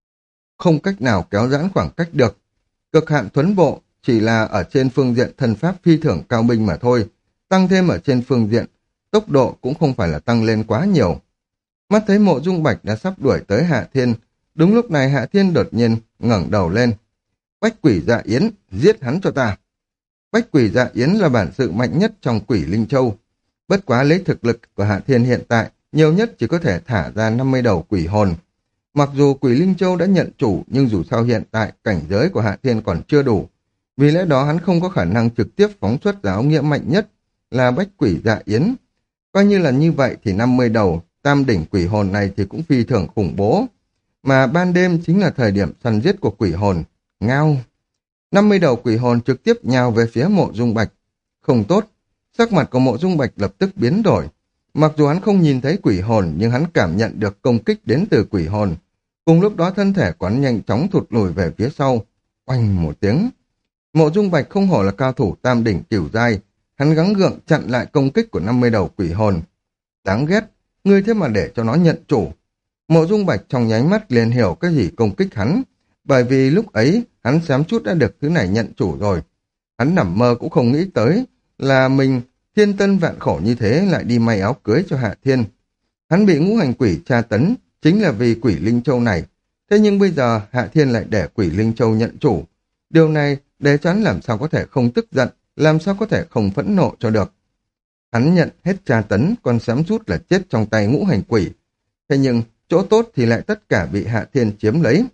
không cách nào kéo giãn khoảng cách được. Cực hạn thuấn bộ chỉ là ở trên phương diện thần pháp phi thường cao binh mà thôi, tăng thêm ở trên phương diện tốc độ cũng không phải là tăng lên quá nhiều. Mắt thấy Mộ Dung Bạch đã sắp đuổi tới Hạ Thiên, đúng lúc này Hạ Thiên đột nhiên ngẩng đầu lên. Bách Quỷ Dạ Yến, giết hắn cho ta. Bách Quỷ Dạ Yến là bản sự mạnh nhất trong Quỷ Linh Châu. Bất quá lấy thực lực của Hạ Thiên hiện tại, nhiều nhất chỉ có thể thả ra năm mươi đầu quỷ hồn. Mặc dù Quỷ Linh Châu đã nhận chủ, nhưng dù sao hiện tại cảnh giới của Hạ Thiên còn chưa đủ. Vì lẽ đó hắn không có khả năng trực tiếp phóng xuất giáo nghĩa mạnh nhất là Bách Quỷ Dạ Yến. Coi như là như vậy thì năm mươi đầu tam đỉnh quỷ hồn này thì cũng phi thường khủng bố. Mà ban đêm chính là thời điểm săn giết của quỷ hồn. Ngao! năm mươi đầu quỷ hồn trực tiếp nhào về phía Mộ Dung Bạch. Không tốt, sắc mặt của Mộ Dung Bạch lập tức biến đổi. Mặc dù hắn không nhìn thấy quỷ hồn, nhưng hắn cảm nhận được công kích đến từ quỷ hồn. Cùng lúc đó thân thể quán nhanh chóng thụt lùi về phía sau. Oanh một tiếng. Mộ Dung Bạch không hổ là cao thủ tam đỉnh cửu giai, hắn gắng gượng chặn lại công kích của năm mươi đầu quỷ hồn. Đáng ghét, ngươi thế mà để cho nó nhận chủ. Mộ Dung Bạch trong nháy mắt liền hiểu cái gì công kích hắn, bởi vì lúc ấy hắn xém chút đã được thứ này nhận chủ rồi. Hắn nằm mơ cũng không nghĩ tới là mình thiên tân vạn khổ như thế lại đi may áo cưới cho Hạ Thiên. Hắn bị ngũ hành quỷ tra tấn chính là vì Quỷ Linh Châu này. Thế nhưng bây giờ Hạ Thiên lại để Quỷ Linh Châu nhận chủ. Điều này để cho hắn làm sao có thể không tức giận, làm sao có thể không phẫn nộ cho được. Hắn nhận hết tra tấn, còn xém chút là chết trong tay ngũ hành quỷ. Thế nhưng chỗ tốt thì lại tất cả bị Hạ Thiên chiếm lấy.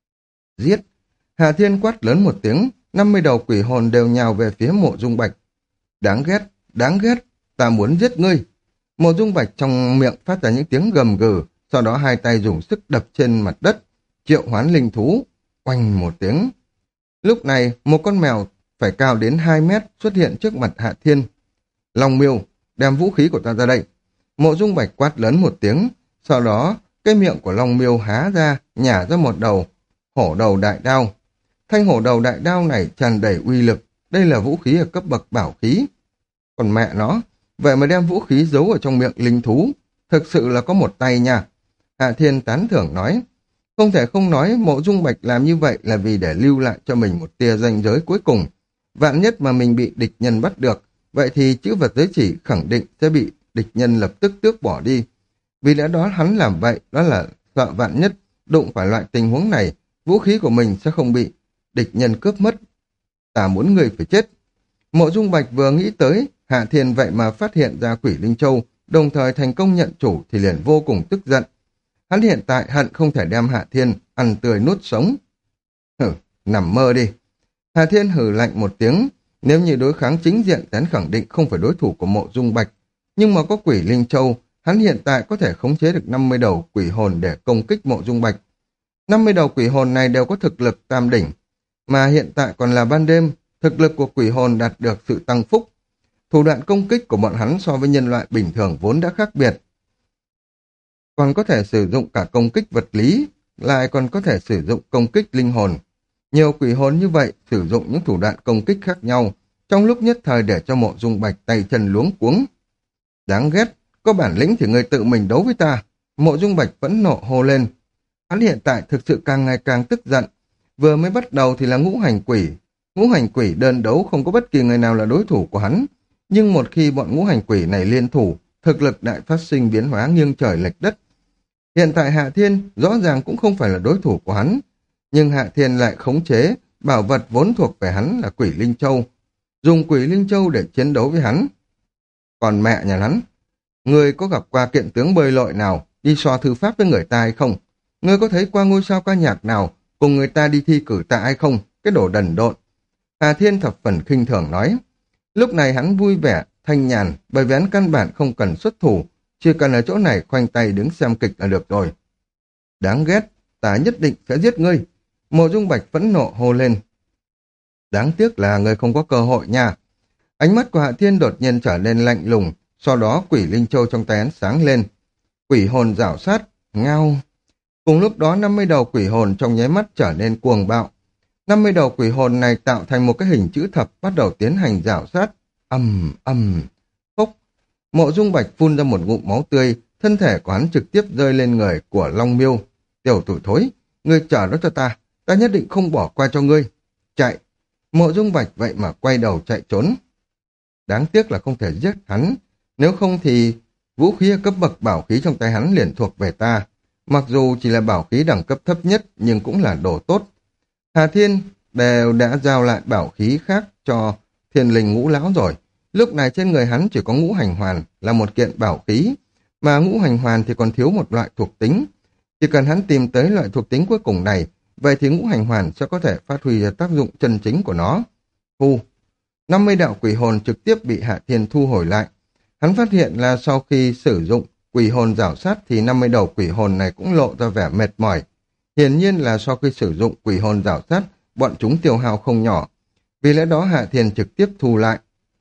Giết! Hạ Thiên quát lớn một tiếng, năm mươi đầu quỷ hồn đều nhào về phía Mộ Dung Bạch. Đáng ghét, đáng ghét, ta muốn giết ngươi. Mộ Dung Bạch trong miệng phát ra những tiếng gầm gừ, sau đó hai tay dùng sức đập trên mặt đất, triệu hoán linh thú, oanh một tiếng. Lúc này, một con mèo phải cao đến hai mét xuất hiện trước mặt Hạ Thiên. Long Miêu, đem vũ khí của ta ra đây. Mộ Dung Bạch quát lớn một tiếng, sau đó cái miệng của Long Miêu há ra, nhả ra một đầu hổ đầu đại đao. Thanh hổ đầu đại đao này tràn đầy uy lực, đây là vũ khí ở cấp bậc bảo khí. Còn mẹ nó, vậy mà đem vũ khí giấu ở trong miệng linh thú, thực sự là có một tay nha. Hạ Thiên tán thưởng nói, không thể không nói Mộ Dung Bạch làm như vậy là vì để lưu lại cho mình một tia ranh giới cuối cùng. Vạn nhất mà mình bị địch nhân bắt được, vậy thì chữ vật giới chỉ khẳng định sẽ bị địch nhân lập tức tước bỏ đi. Vì lẽ đó hắn làm vậy, đó là sợ vạn nhất, đụng phải loại tình huống này, vũ khí của mình sẽ không bị địch nhân cướp mất. Ta muốn người phải chết. Mộ Dung Bạch vừa nghĩ tới, Hạ Thiên vậy mà phát hiện ra Quỷ Linh Châu, đồng thời thành công nhận chủ thì liền vô cùng tức giận. Hắn hiện tại hận không thể đem Hạ Thiên ăn tươi nuốt sống. Hử, nằm mơ đi. Hạ Thiên hử lạnh một tiếng, nếu như đối kháng chính diện hắn khẳng định không phải đối thủ của Mộ Dung Bạch, nhưng mà có Quỷ Linh Châu, hắn hiện tại có thể khống chế được năm mươi đầu quỷ hồn để công kích Mộ Dung Bạch. năm mươi đầu quỷ hồn này đều có thực lực tam đỉnh, mà hiện tại còn là ban đêm, thực lực của quỷ hồn đạt được sự tăng phúc. Thủ đoạn công kích của bọn hắn so với nhân loại bình thường vốn đã khác biệt. Còn có thể sử dụng cả công kích vật lý, lại còn có thể sử dụng công kích linh hồn. Nhiều quỷ hồn như vậy sử dụng những thủ đoạn công kích khác nhau, trong lúc nhất thời để cho Mộ Dung Bạch tay chân luống cuống. Đáng ghét, có bản lĩnh thì người tự mình đấu với ta. Mộ Dung Bạch vẫn nộ hô lên. Hắn hiện tại thực sự càng ngày càng tức giận. Vừa mới bắt đầu thì là ngũ hành quỷ. Ngũ hành quỷ đơn đấu không có bất kỳ người nào là đối thủ của hắn. Nhưng một khi bọn ngũ hành quỷ này liên thủ, thực lực đại phát sinh biến hóa nghiêng trời lệch đất. Hiện tại Hạ Thiên rõ ràng cũng không phải là đối thủ của hắn. Nhưng Hạ Thiên lại khống chế bảo vật vốn thuộc về hắn là Quỷ Linh Châu, dùng Quỷ Linh Châu để chiến đấu với hắn. Còn mẹ nhà hắn, ngươi có gặp qua kiện tướng bơi lội nào đi so thư pháp với người ta hay không? Ngươi có thấy qua ngôi sao ca nhạc nào cùng người ta đi thi cử tạ hay không? Cái đồ đần độn. Hà Thiên thập phần khinh thường nói. Lúc này hắn vui vẻ, thanh nhàn, bởi vì hắn căn bản không cần xuất thủ, chỉ cần ở chỗ này khoanh tay đứng xem kịch là được rồi. Đáng ghét, ta nhất định sẽ giết ngươi. Mộ Dung Bạch phẫn nộ hô lên. Đáng tiếc là ngươi không có cơ hội nha. Ánh mắt của Hạ Thiên đột nhiên trở nên lạnh lùng, sau đó Quỷ Linh Châu trong tay hắn sáng lên. Quỷ hồn rảo sát, ngao. Cùng lúc đó năm mươi đầu quỷ hồn trong nháy mắt trở nên cuồng bạo. năm mươi đầu quỷ hồn này tạo thành một cái hình chữ thập bắt đầu tiến hành rảo sát. Ầm ầm. Phốc. Mộ Dung Bạch phun ra một ngụm máu tươi, thân thể của hắn trực tiếp rơi lên người của Long Miêu. Tiểu tử thối, ngươi chờ đó cho ta, ta nhất định không bỏ qua cho ngươi. Chạy. Mộ Dung Bạch vậy mà quay đầu chạy trốn. Đáng tiếc là không thể giết hắn, nếu không thì vũ khí cấp bậc bảo khí trong tay hắn liền thuộc về ta. Mặc dù chỉ là bảo khí đẳng cấp thấp nhất nhưng cũng là đồ tốt. Hà Thiên đều đã giao lại bảo khí khác cho Thiên Linh Ngũ Lão rồi. Lúc này trên người hắn chỉ có Ngũ Hành Hoàn là một kiện bảo khí, mà Ngũ Hành Hoàn thì còn thiếu một loại thuộc tính. Chỉ cần hắn tìm tới loại thuộc tính cuối cùng này, vậy thì Ngũ Hành Hoàn sẽ có thể phát huy ra tác dụng chân chính của nó. Thu. năm mươi đạo quỷ hồn trực tiếp bị Hạ Thiên thu hồi lại. Hắn phát hiện là sau khi sử dụng quỷ hồn rảo sát thì năm mươi đầu quỷ hồn này cũng lộ ra vẻ mệt mỏi. Hiển nhiên là sau khi sử dụng quỷ hồn rảo sát, bọn chúng tiêu hao không nhỏ. Vì lẽ đó Hạ Thiên trực tiếp thu lại.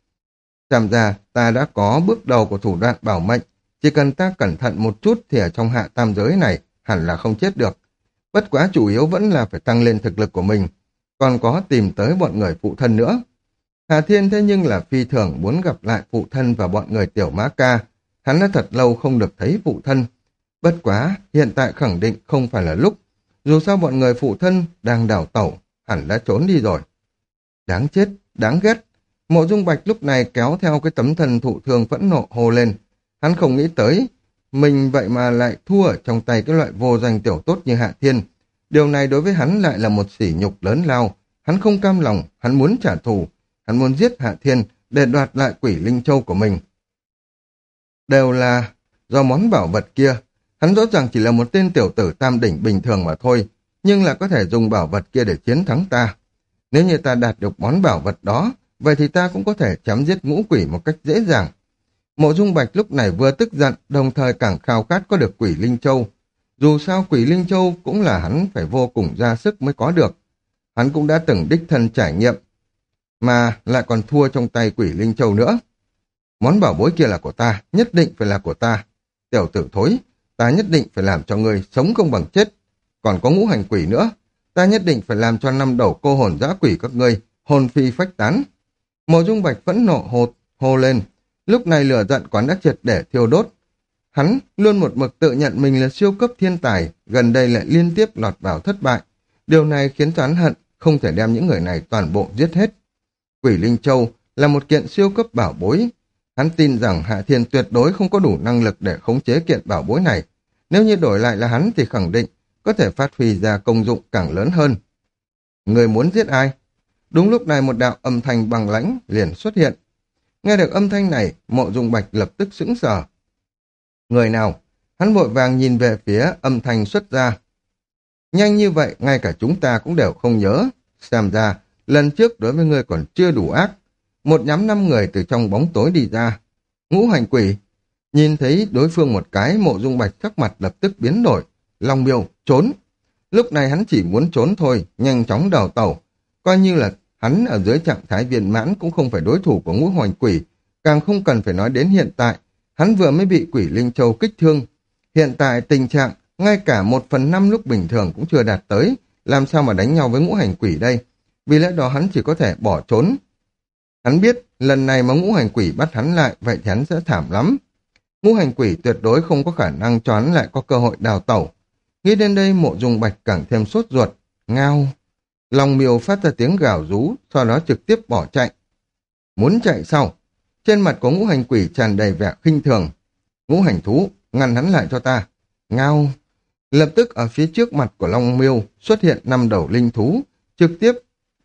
Xem ra ta đã có bước đầu của thủ đoạn bảo mệnh. Chỉ cần ta cẩn thận một chút thì ở trong hạ tam giới này hẳn là không chết được. Bất quá chủ yếu vẫn là phải tăng lên thực lực của mình. Còn có tìm tới bọn người phụ thân nữa. Hà Thiên thế nhưng là phi thường muốn gặp lại phụ thân và bọn người Tiểu Mã Ca. Hắn đã thật lâu không được thấy phụ thân. Bất quá, hiện tại khẳng định không phải là lúc. Dù sao bọn người phụ thân đang đào tẩu, hẳn đã trốn đi rồi. Đáng chết, đáng ghét. Mộ Dung Bạch lúc này kéo theo cái tấm thân thụ thương phẫn nộ hô lên. Hắn không nghĩ tới, mình vậy mà lại thua ở trong tay cái loại vô danh tiểu tốt như Hạ Thiên. Điều này đối với hắn lại là một sỉ nhục lớn lao. Hắn không cam lòng, hắn muốn trả thù. Hắn muốn giết Hạ Thiên để đoạt lại Quỷ Linh Châu của mình. Đều là do món bảo vật kia. Hắn rõ ràng chỉ là một tên tiểu tử tam đỉnh bình thường mà thôi, nhưng là có thể dùng bảo vật kia để chiến thắng ta. Nếu như ta đạt được món bảo vật đó, vậy thì ta cũng có thể chém giết ngũ quỷ một cách dễ dàng. Mộ Dung Bạch lúc này vừa tức giận, đồng thời càng khao khát có được Quỷ Linh Châu. Dù sao Quỷ Linh Châu cũng là hắn phải vô cùng ra sức mới có được. Hắn cũng đã từng đích thân trải nghiệm, mà lại còn thua trong tay Quỷ Linh Châu nữa. Món bảo bối kia là của ta, nhất định phải là của ta. Tiểu tử thối, ta nhất định phải làm cho ngươi sống không bằng chết. Còn có ngũ hành quỷ nữa, ta nhất định phải làm cho năm đầu cô hồn dã quỷ các ngươi hồn phi phách tán. Mộ Dung Bạch phẫn nộ hô, hô lên. Lúc này lửa giận quán đã triệt để thiêu đốt. Hắn luôn một mực tự nhận mình là siêu cấp thiên tài, gần đây lại liên tiếp lọt vào thất bại. Điều này khiến cho hắn hận không thể đem những người này toàn bộ giết hết. Quỷ Linh Châu là một kiện siêu cấp bảo bối. Hắn tin rằng Hạ Thiên tuyệt đối không có đủ năng lực để khống chế kiện bảo bối này. Nếu như đổi lại là hắn thì khẳng định có thể phát huy ra công dụng càng lớn hơn. Người muốn giết ai? Đúng lúc này một đạo âm thanh bằng lãnh liền xuất hiện. Nghe được âm thanh này, Mộ Dung Bạch lập tức sững sờ. Người nào? Hắn vội vàng nhìn về phía âm thanh xuất ra. Nhanh như vậy, ngay cả chúng ta cũng đều không nhớ. Xem ra, lần trước đối với ngươi còn chưa đủ ác. Một nhóm năm người từ trong bóng tối đi ra. Ngũ hành quỷ. Nhìn thấy đối phương một cái, Mộ Dung Bạch sắc mặt lập tức biến đổi. Long Miêu, trốn. Lúc này hắn chỉ muốn trốn thôi, nhanh chóng đào tẩu. Coi như là hắn ở dưới trạng thái viên mãn cũng không phải đối thủ của ngũ hành quỷ. Càng không cần phải nói đến hiện tại. Hắn vừa mới bị Quỷ Linh Châu kích thương. Hiện tại tình trạng, ngay cả một phần năm lúc bình thường cũng chưa đạt tới. Làm sao mà đánh nhau với ngũ hành quỷ đây? Vì lẽ đó hắn chỉ có thể bỏ trốn. Hắn biết, lần này mà ngũ hành quỷ bắt hắn lại, vậy thì hắn sẽ thảm lắm. Ngũ hành quỷ tuyệt đối không có khả năng cho hắn lại có cơ hội đào tẩu. Nghĩ đến đây Mộ Dung Bạch càng thêm sốt ruột. Ngao. Long Miêu phát ra tiếng gào rú, sau đó trực tiếp bỏ chạy. Muốn chạy sao? Trên mặt của ngũ hành quỷ tràn đầy vẻ khinh thường. Ngũ hành thú, ngăn hắn lại cho ta. Ngao. Lập tức ở phía trước mặt của Long Miêu xuất hiện năm đầu linh thú, trực tiếp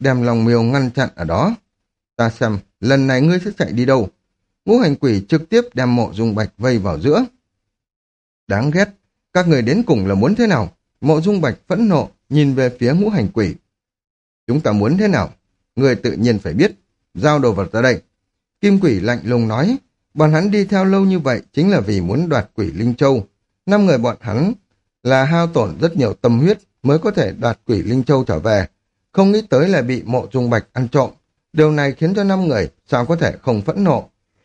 đem Long Miêu ngăn chặn ở đó. Ta xem, lần này ngươi sẽ chạy đi đâu? Ngũ hành quỷ trực tiếp đem Mộ Dung Bạch vây vào giữa. Đáng ghét, các người đến cùng là muốn thế nào? Mộ Dung Bạch phẫn nộ, nhìn về phía ngũ hành quỷ. Chúng ta muốn thế nào? Người tự nhiên phải biết. Giao đồ vật ra đây. Kim quỷ lạnh lùng nói, bọn hắn đi theo lâu như vậy chính là vì muốn đoạt quỷ Linh Châu. Năm người bọn hắn là hao tổn rất nhiều tâm huyết mới có thể đoạt quỷ Linh Châu trở về. Không nghĩ tới là bị Mộ Dung Bạch ăn trộm. Điều này khiến cho năm người sao có thể không phẫn nộ.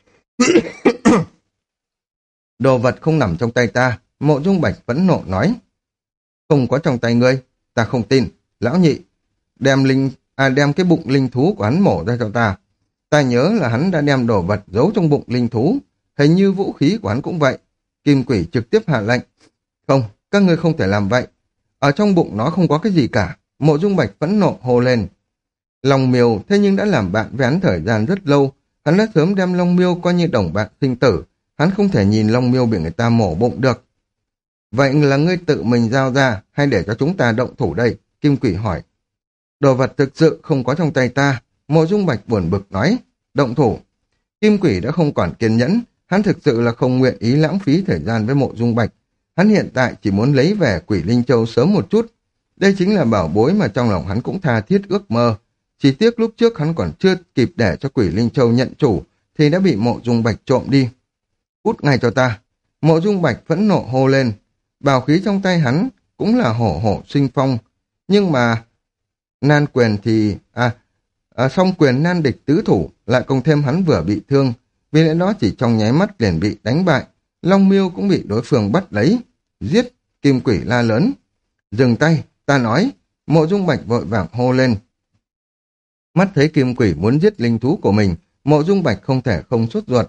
Đồ vật không nằm trong tay ta, Mộ Dung Bạch phẫn nộ nói. Không có trong tay ngươi, ta không tin. Lão nhị, đem linh à đem cái bụng linh thú của hắn mổ ra cho ta. Ta nhớ là hắn đã đem đồ vật giấu trong bụng linh thú, hình như vũ khí của hắn cũng vậy. Kim quỷ trực tiếp hạ lệnh. Không, các ngươi không thể làm vậy. Ở trong bụng nó không có cái gì cả. Mộ Dung Bạch phẫn nộ hô lên. Long Miêu thế nhưng đã làm bạn với hắn thời gian rất lâu. Hắn đã sớm đem Long Miêu coi như đồng bạn sinh tử. Hắn không thể nhìn Long Miêu bị người ta mổ bụng được. Vậy là ngươi tự mình giao ra hay để cho chúng ta động thủ đây? Kim quỷ hỏi. Đồ vật thực sự không có trong tay ta. Mộ Dung Bạch buồn bực nói. Động thủ. Kim quỷ đã không còn kiên nhẫn. Hắn thực sự là không nguyện ý lãng phí thời gian với Mộ Dung Bạch. Hắn hiện tại chỉ muốn lấy về quỷ Linh Châu sớm một chút. Đây chính là bảo bối mà trong lòng hắn cũng tha thiết ước mơ. Chỉ tiếc lúc trước hắn còn chưa kịp để cho quỷ Linh Châu nhận chủ thì đã bị Mộ Dung Bạch trộm đi. Cút ngay cho ta. Mộ Dung Bạch phẫn nộ hô lên. Bảo khí trong tay hắn cũng là hổ hổ sinh phong. Nhưng mà nan quyền thì... À, à song quyền nan địch tứ thủ lại cộng thêm hắn vừa bị thương. Vì lẽ đó chỉ trong nháy mắt liền bị đánh bại. Long Miêu cũng bị đối phương bắt lấy. Giết! Kim quỷ la lớn. Dừng tay! Ta nói! Mộ Dung Bạch vội vàng hô lên. Mắt thấy Kim quỷ muốn giết linh thú của mình, Mộ Dung Bạch không thể không sốt ruột.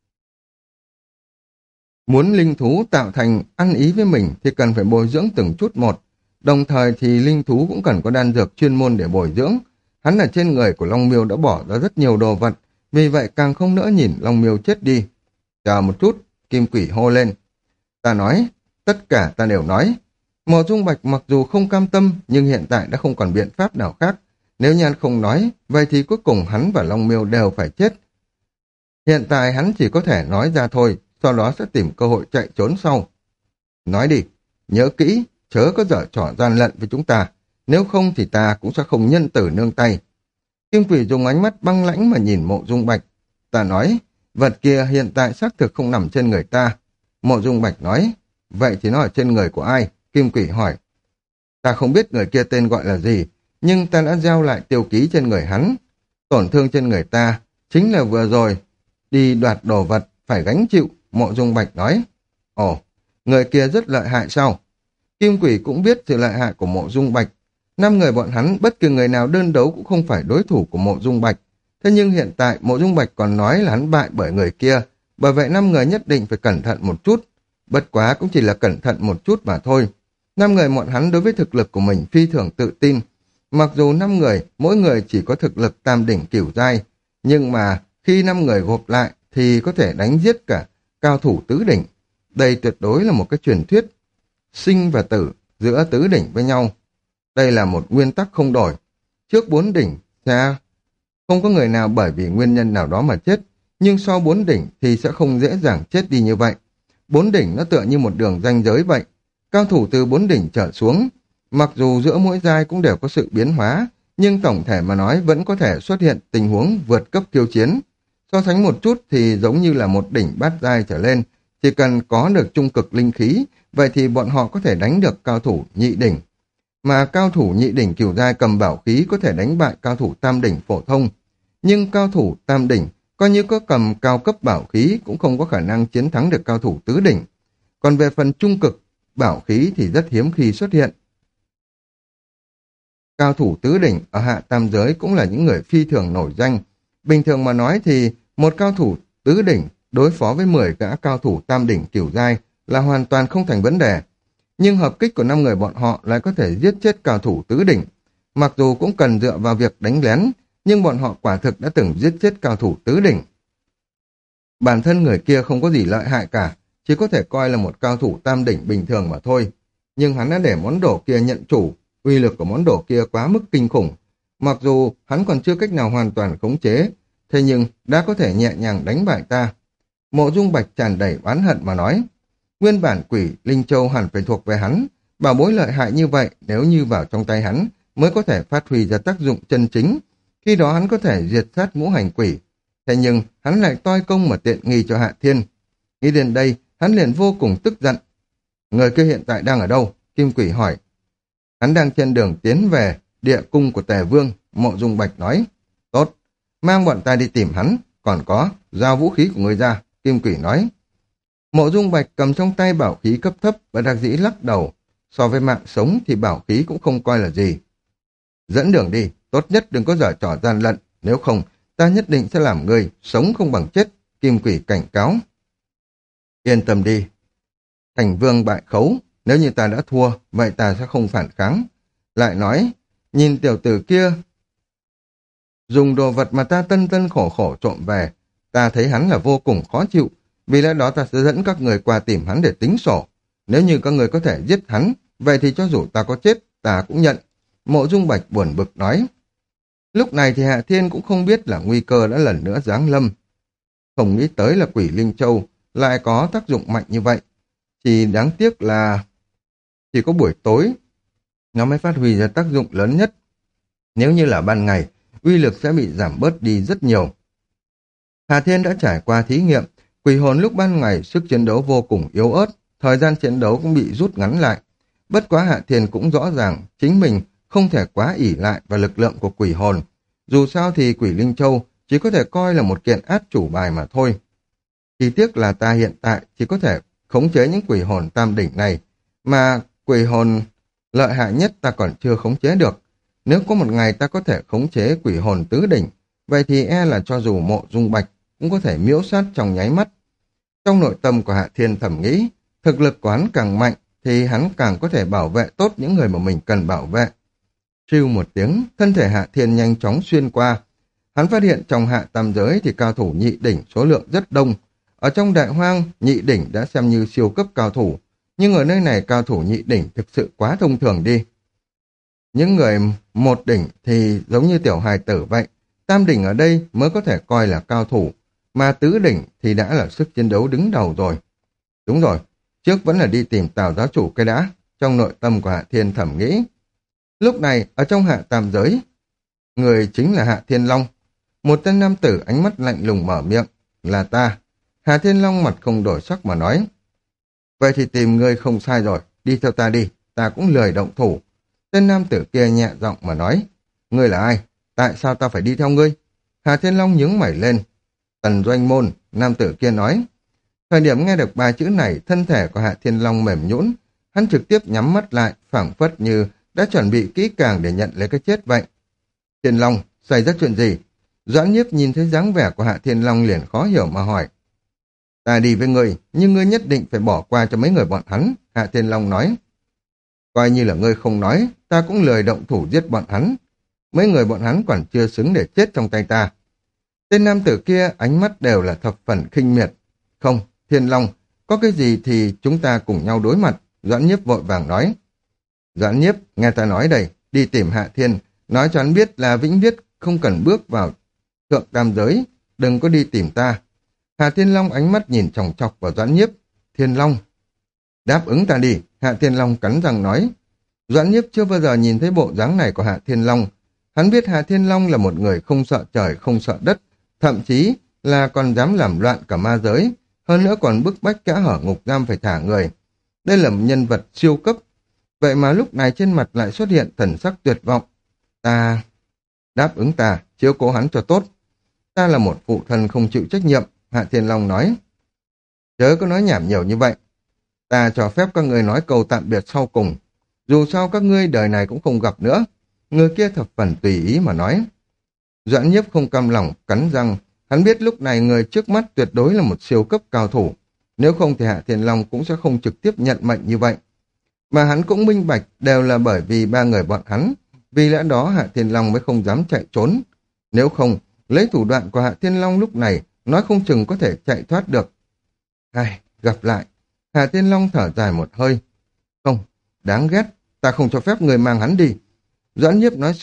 Muốn linh thú tạo thành ăn ý với mình thì cần phải bồi dưỡng từng chút một. Đồng thời thì linh thú cũng cần có đan dược chuyên môn để bồi dưỡng. Hắn ở trên người của Long Miêu đã bỏ ra rất nhiều đồ vật, vì vậy càng không nỡ nhìn Long Miêu chết đi. Chờ một chút, Kim quỷ hô lên. Ta nói, tất cả ta đều nói. Mộ Dung Bạch mặc dù không cam tâm, nhưng hiện tại đã không còn biện pháp nào khác. Nếu như hắn không nói, vậy thì cuối cùng hắn và Long Miêu đều phải chết. Hiện tại hắn chỉ có thể nói ra thôi, sau đó sẽ tìm cơ hội chạy trốn sau. Nói đi, nhớ kỹ, chớ có dở trò gian lận với chúng ta, nếu không thì ta cũng sẽ không nhân tử nương tay. Kim quỷ dùng ánh mắt băng lãnh mà nhìn Mộ Dung Bạch. Ta nói, vật kia hiện tại xác thực không nằm trên người ta. Mộ Dung Bạch nói, vậy thì nó ở trên người của ai? Kim quỷ hỏi. Ta không biết người kia tên gọi là gì, nhưng ta đã gieo lại tiêu ký trên người hắn. Tổn thương trên người ta, chính là vừa rồi, đi đoạt đồ vật, phải gánh chịu, Mộ Dung Bạch nói. Ồ, người kia rất lợi hại sao? Kim quỷ cũng biết sự lợi hại của Mộ Dung Bạch. Năm người bọn hắn, bất kỳ người nào đơn đấu cũng không phải đối thủ của Mộ Dung Bạch. Thế nhưng hiện tại Mộ Dung Bạch còn nói là hắn bại bởi người kia, bởi vậy năm người nhất định phải cẩn thận một chút. Bất quá cũng chỉ là cẩn thận một chút mà thôi. Năm người bọn hắn đối với thực lực của mình phi thường tự tin. Mặc dù năm người, mỗi người chỉ có thực lực tam đỉnh cửu giai, nhưng mà khi năm người gộp lại thì có thể đánh giết cả cao thủ tứ đỉnh. Đây tuyệt đối là một cái truyền thuyết sinh và tử giữa tứ đỉnh với nhau. Đây là một nguyên tắc không đổi. Trước bốn đỉnh sẽ không có người nào bởi vì nguyên nhân nào đó mà chết, nhưng sau bốn đỉnh thì sẽ không dễ dàng chết đi như vậy. Bốn đỉnh nó tựa như một đường ranh giới vậy. Cao thủ từ bốn đỉnh trở xuống, mặc dù giữa mỗi giai cũng đều có sự biến hóa, nhưng tổng thể mà nói vẫn có thể xuất hiện tình huống vượt cấp khiêu chiến. So sánh một chút thì giống như là một đỉnh bát giai trở lên, chỉ cần có được trung cực linh khí, vậy thì bọn họ có thể đánh được cao thủ nhị đỉnh. Mà cao thủ nhị đỉnh cửu giai cầm bảo khí có thể đánh bại cao thủ tam đỉnh phổ thông. Nhưng cao thủ tam đỉnh, coi như có cầm cao cấp bảo khí cũng không có khả năng chiến thắng được cao thủ tứ đỉnh. Còn về phần trung cực bảo khí thì rất hiếm khi xuất hiện. Cao thủ tứ đỉnh ở hạ tam giới cũng là những người phi thường nổi danh. Bình thường mà nói thì một cao thủ tứ đỉnh đối phó với mười gã cao thủ tam đỉnh cửu giai là hoàn toàn không thành vấn đề. Nhưng hợp kích của năm người bọn họ lại có thể giết chết cao thủ tứ đỉnh. Mặc dù cũng cần dựa vào việc đánh lén, nhưng bọn họ quả thực đã từng giết chết cao thủ tứ đỉnh. Bản thân người kia không có gì lợi hại cả, chỉ có thể coi là một cao thủ tam đỉnh bình thường mà thôi. Nhưng hắn đã để món đồ kia nhận chủ, uy lực của món đồ kia quá mức kinh khủng. Mặc dù hắn còn chưa cách nào hoàn toàn khống chế, thế nhưng đã có thể nhẹ nhàng đánh bại ta. Mộ Dung Bạch tràn đầy oán hận mà nói, nguyên bản quỷ Linh Châu hẳn phải thuộc về hắn, bảo bối lợi hại như vậy nếu như vào trong tay hắn mới có thể phát huy ra tác dụng chân chính, khi đó hắn có thể diệt sát ngũ hành quỷ. Thế nhưng hắn lại toi công mà tiện nghi cho Hạ Thiên. Nghĩ đến đây, hắn liền vô cùng tức giận. Người kia hiện tại đang ở đâu? Kim Quỷ hỏi. Hắn đang trên đường tiến về địa cung của Tề Vương, Mộ Dung Bạch nói. Tốt, mang bọn ta đi tìm hắn, còn có, giao vũ khí của người ra, Kim Quỷ nói. Mộ Dung Bạch cầm trong tay bảo khí cấp thấp và đặc dĩ lắc đầu. So với mạng sống thì bảo khí cũng không coi là gì. Dẫn đường đi, tốt nhất đừng có giở trò gian lận, nếu không ta nhất định sẽ làm người sống không bằng chết, Kim Quỷ cảnh cáo. Yên tâm đi, thành vương bại khấu, nếu như ta đã thua, vậy ta sẽ không phản kháng. Lại nói, nhìn tiểu tử kia, dùng đồ vật mà ta tân tân khổ khổ trộm về, ta thấy hắn là vô cùng khó chịu, vì lẽ đó ta sẽ dẫn các người qua tìm hắn để tính sổ. Nếu như các người có thể giết hắn, vậy thì cho dù ta có chết, ta cũng nhận. Mộ Dung Bạch buồn bực nói. Lúc này thì Hạ Thiên cũng không biết là nguy cơ đã lần nữa giáng lâm. Không nghĩ tới là quỷ Linh Châu lại có tác dụng mạnh như vậy. Chỉ đáng tiếc là chỉ có buổi tối nó mới phát huy ra tác dụng lớn nhất. Nếu như là ban ngày, uy lực sẽ bị giảm bớt đi rất nhiều. Hạ Thiên đã trải qua thí nghiệm, quỷ hồn lúc ban ngày sức chiến đấu vô cùng yếu ớt, thời gian chiến đấu cũng bị rút ngắn lại. Bất quá Hạ Thiên cũng rõ ràng chính mình không thể quá ỷ lại vào lực lượng của quỷ hồn. Dù sao thì quỷ Linh Châu chỉ có thể coi là một kiện át chủ bài mà thôi. Chỉ tiếc là ta hiện tại chỉ có thể khống chế những quỷ hồn tam đỉnh này, mà quỷ hồn lợi hại nhất ta còn chưa khống chế được. Nếu có một ngày ta có thể khống chế quỷ hồn tứ đỉnh, vậy thì e là cho dù Mộ Dung Bạch cũng có thể miễu sát trong nháy mắt. Trong nội tâm của Hạ Thiên thầm nghĩ, thực lực của hắn càng mạnh thì hắn càng có thể bảo vệ tốt những người mà mình cần bảo vệ. Trêu một tiếng, thân thể Hạ Thiên nhanh chóng xuyên qua. Hắn phát hiện trong hạ tam giới thì cao thủ nhị đỉnh số lượng rất đông. Ở trong đại hoang, nhị đỉnh đã xem như siêu cấp cao thủ, nhưng ở nơi này cao thủ nhị đỉnh thực sự quá thông thường đi. Những người một đỉnh thì giống như tiểu hài tử vậy, tam đỉnh ở đây mới có thể coi là cao thủ, mà tứ đỉnh thì đã là sức chiến đấu đứng đầu rồi. Đúng rồi, trước vẫn là đi tìm Tào giáo chủ cái đã, trong nội tâm của Hạ Thiên thẩm nghĩ. Lúc này, ở trong hạ tam giới, người chính là Hạ Thiên Long. Một tên nam tử ánh mắt lạnh lùng mở miệng, là ta. Hạ Thiên Long mặt không đổi sắc mà nói. Vậy thì tìm ngươi không sai rồi, đi theo ta đi, ta cũng lười động thủ. Tên nam tử kia nhẹ giọng mà nói, ngươi là ai? Tại sao ta phải đi theo ngươi? Hạ Thiên Long nhướng mày lên. Tần Doanh Môn, nam tử kia nói. Thời điểm nghe được ba chữ này, thân thể của Hạ Thiên Long mềm nhũn, hắn trực tiếp nhắm mắt lại, phảng phất như đã chuẩn bị kỹ càng để nhận lấy cái chết vậy. Thiên Long, xảy ra chuyện gì? Doãn Nhiếp nhìn thấy dáng vẻ của Hạ Thiên Long liền khó hiểu mà hỏi. Ta đi với ngươi, nhưng ngươi nhất định phải bỏ qua cho mấy người bọn hắn, Hạ Thiên Long nói. Coi như là ngươi không nói, ta cũng lười động thủ giết bọn hắn. Mấy người bọn hắn còn chưa xứng để chết trong tay ta. Tên nam tử kia ánh mắt đều là thập phần khinh miệt. Không, Thiên Long, có cái gì thì chúng ta cùng nhau đối mặt, Doãn Nhiếp vội vàng nói. Doãn Nhiếp, nghe ta nói đây, đi tìm Hạ Thiên, nói cho hắn biết là vĩnh viết không cần bước vào thượng tam giới, đừng có đi tìm ta. Hạ Thiên Long ánh mắt nhìn chòng chọc vào Doãn Nhiếp. Thiên Long, đáp ứng ta đi, Hạ Thiên Long cắn răng nói. Doãn Nhiếp chưa bao giờ nhìn thấy bộ dáng này của Hạ Thiên Long. Hắn biết Hạ Thiên Long là một người không sợ trời, không sợ đất, thậm chí là còn dám làm loạn cả ma giới, hơn nữa còn bức bách kẽ hở ngục giam phải thả người. Đây là một nhân vật siêu cấp. Vậy mà lúc này trên mặt lại xuất hiện thần sắc tuyệt vọng. Ta... Đáp ứng ta, chiếu cố hắn cho tốt. Ta là một phụ thân không chịu trách nhiệm, Hạ Thiên Long nói. Chớ có nói nhảm nhiều như vậy. Ta cho phép các ngươi nói câu tạm biệt sau cùng. Dù sao các ngươi đời này cũng không gặp nữa. Người kia thập phần tùy ý mà nói. Doãn Nhiếp không cam lòng, cắn răng. Hắn biết lúc này người trước mắt tuyệt đối là một siêu cấp cao thủ. Nếu không thì Hạ Thiên Long cũng sẽ không trực tiếp nhận mệnh như vậy. Mà hắn cũng minh bạch đều là bởi vì ba người bọn hắn. Vì lẽ đó Hạ Thiên Long mới không dám chạy trốn. Nếu không, lấy thủ đoạn của Hạ Thiên Long lúc này, nói không chừng có thể chạy thoát được. Ai, gặp lại. Hạ Thiên Long thở dài một hơi. Không, đáng ghét, ta không cho phép người mang hắn đi. Doãn Nhiếp nói xong,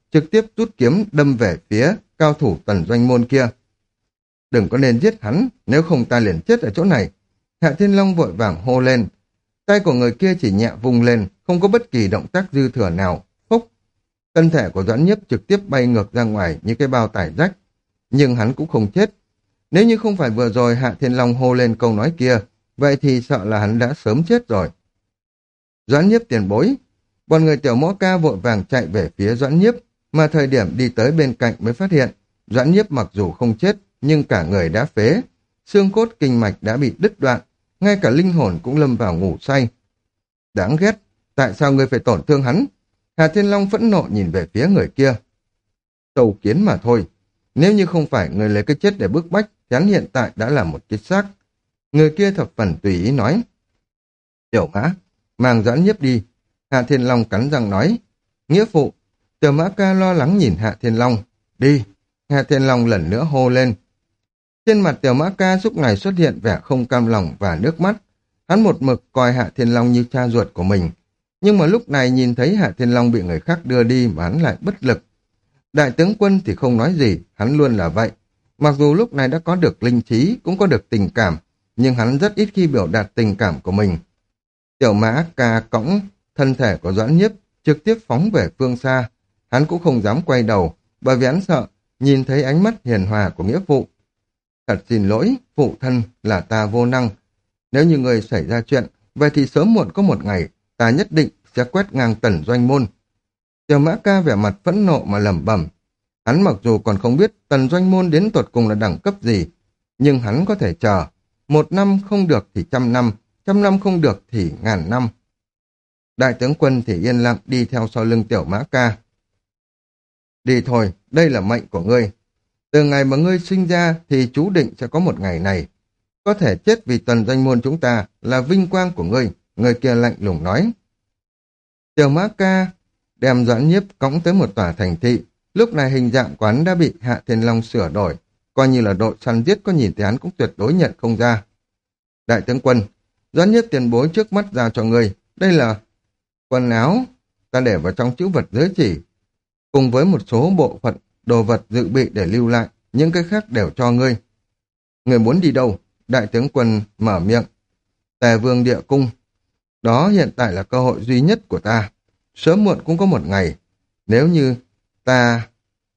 trực tiếp rút kiếm đâm về phía cao thủ Tần Doanh Môn kia. Đừng có nên giết hắn, nếu không ta liền chết ở chỗ này. Hạ Thiên Long vội vàng hô lên. Tay của người kia chỉ nhẹ vung lên, không có bất kỳ động tác dư thừa nào. Phúc! Thân thể của Doãn Nhiếp trực tiếp bay ngược ra ngoài như cái bao tải rách. Nhưng hắn cũng không chết. Nếu như không phải vừa rồi Hạ Thiên Long hô lên câu nói kia, vậy thì sợ là hắn đã sớm chết rồi. Doãn Nhiếp tiền bối. Bọn người Tiểu Mõ Ca vội vàng chạy về phía Doãn Nhiếp, mà thời điểm đi tới bên cạnh mới phát hiện, Doãn Nhiếp mặc dù không chết, nhưng cả người đã phế, xương cốt kinh mạch đã bị đứt đoạn, ngay cả linh hồn cũng lâm vào ngủ say. Đáng ghét, tại sao ngươi phải tổn thương hắn? Hà Thiên Long phẫn nộ nhìn về phía người kia. Sâu kiến mà thôi, nếu như không phải người lấy cái chết để bức bách, thì hắn hiện tại đã là một cái xác. Người kia thập phần tùy ý nói. Tiểu Mã, mang Doãn Nhiếp đi. Hạ Thiên Long cắn răng nói. Nghĩa phụ. Tiểu Mã Ca lo lắng nhìn Hạ Thiên Long. Đi. Hạ Thiên Long lần nữa hô lên. Trên mặt Tiểu Mã Ca lúc này xuất hiện vẻ không cam lòng và nước mắt. Hắn một mực coi Hạ Thiên Long như cha ruột của mình. Nhưng mà lúc này nhìn thấy Hạ Thiên Long bị người khác đưa đi mà hắn lại bất lực. Đại tướng quân thì không nói gì, hắn luôn là vậy. Mặc dù lúc này đã có được linh trí, cũng có được tình cảm, nhưng hắn rất ít khi biểu đạt tình cảm của mình. Tiểu Mã Ca cõng thân thể của Doãn Nhiếp trực tiếp phóng về phương xa. Hắn cũng không dám quay đầu, bởi vì hắn sợ nhìn thấy ánh mắt hiền hòa của nghĩa phụ. Thật xin lỗi, phụ thân, là ta vô năng. Nếu như người xảy ra chuyện, vậy thì sớm muộn có một ngày, ta nhất định sẽ quét ngang Tần Doanh Môn. Tiểu Mã Ca vẻ mặt phẫn nộ mà lẩm bẩm. Hắn mặc dù còn không biết Tần Doanh Môn đến tột cùng là đẳng cấp gì, nhưng hắn có thể chờ. Một năm không được thì trăm năm, trăm năm không được thì ngàn năm. Đại tướng quân thì yên lặng đi theo sau lưng Tiểu Mã Ca. Đi thôi, đây là mệnh của ngươi. Từ ngày mà ngươi sinh ra thì chú định sẽ có một ngày này. Có thể chết vì Tần Doanh Môn chúng ta là vinh quang của ngươi, người kia lạnh lùng nói. Tiểu Mã Ca đem Doãn Nhiếp cõng tới một tòa thành thị. Lúc này hình dạng quán đã bị Hạ Thiên Long sửa đổi, coi như là đội săn giết có nhìn thấy hắn cũng tuyệt đối nhận không ra. Đại tướng quân, Doãn Nhiếp tiền bối trước mắt giao cho ngươi, đây là quần áo, ta để vào trong chữ vật giới chỉ, cùng với một số bộ phận đồ vật dự bị để lưu lại, những cái khác đều cho ngươi. Ngươi muốn đi đâu? Đại tướng quân mở miệng. Tề Vương Địa Cung. Đó hiện tại là cơ hội duy nhất của ta. Sớm muộn cũng có một ngày. Nếu như ta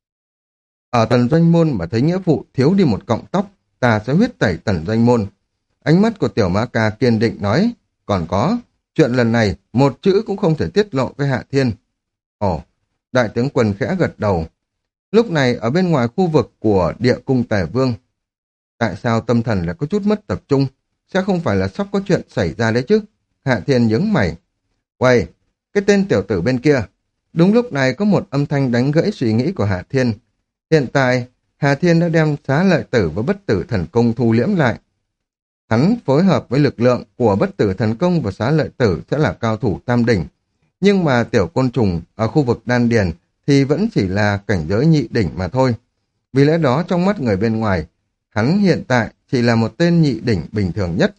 ở Tần Doanh Môn mà thấy nghĩa phụ thiếu đi một cọng tóc, ta sẽ huyết tẩy Tần Doanh Môn. Ánh mắt của Tiểu Mã Ca kiên định nói. Còn có, chuyện lần này một chữ cũng không thể tiết lộ với Hạ Thiên. Ồ, đại tướng quân khẽ gật đầu. Lúc này ở bên ngoài khu vực của Địa Cung Tề Vương, tại sao tâm thần lại có chút mất tập trung? Sẽ không phải là sắp có chuyện xảy ra đấy chứ? Hạ Thiên nhướng mày. Quay, cái tên tiểu tử bên kia. Đúng lúc này có một âm thanh đánh gãy suy nghĩ của Hạ Thiên. Hiện tại, Hạ Thiên đã đem Xá Lợi Tử và Bất Tử Thần Công thu liễm lại. Hắn phối hợp với lực lượng của Bất Tử Thần Công và Xá Lợi Tử sẽ là cao thủ tam đỉnh. Nhưng mà tiểu côn trùng ở khu vực đan điền thì vẫn chỉ là cảnh giới nhị đỉnh mà thôi. Vì lẽ đó trong mắt người bên ngoài, hắn hiện tại chỉ là một tên nhị đỉnh bình thường nhất.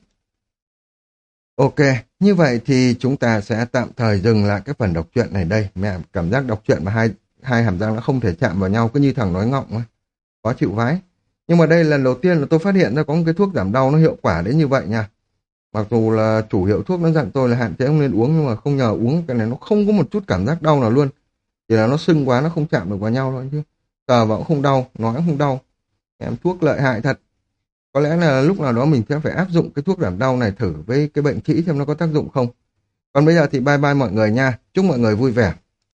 Ok, như vậy thì chúng ta sẽ tạm thời dừng lại cái phần đọc truyện này đây. Mẹ cảm giác đọc truyện mà hai hai hàm răng nó không thể chạm vào nhau, cứ như thằng nói ngọng ấy. Khó chịu vãi. Nhưng mà đây lần đầu tiên là tôi phát hiện ra có một cái thuốc giảm đau nó hiệu quả đến như vậy nha. Mặc dù là chủ hiệu thuốc nó dặn tôi là hạn chế không nên uống, nhưng mà không nhờ uống cái này nó không có một chút cảm giác đau nào luôn. Chỉ là nó sưng quá, nó không chạm được vào nhau thôi chứ. Tờ vào cũng không đau, nói cũng không đau. Em thuốc lợi hại thật. Có lẽ là lúc nào đó mình sẽ phải áp dụng cái thuốc giảm đau này thử với cái bệnh trĩ xem nó có tác dụng không. Còn bây giờ thì bye bye mọi người nha. Chúc mọi người vui vẻ.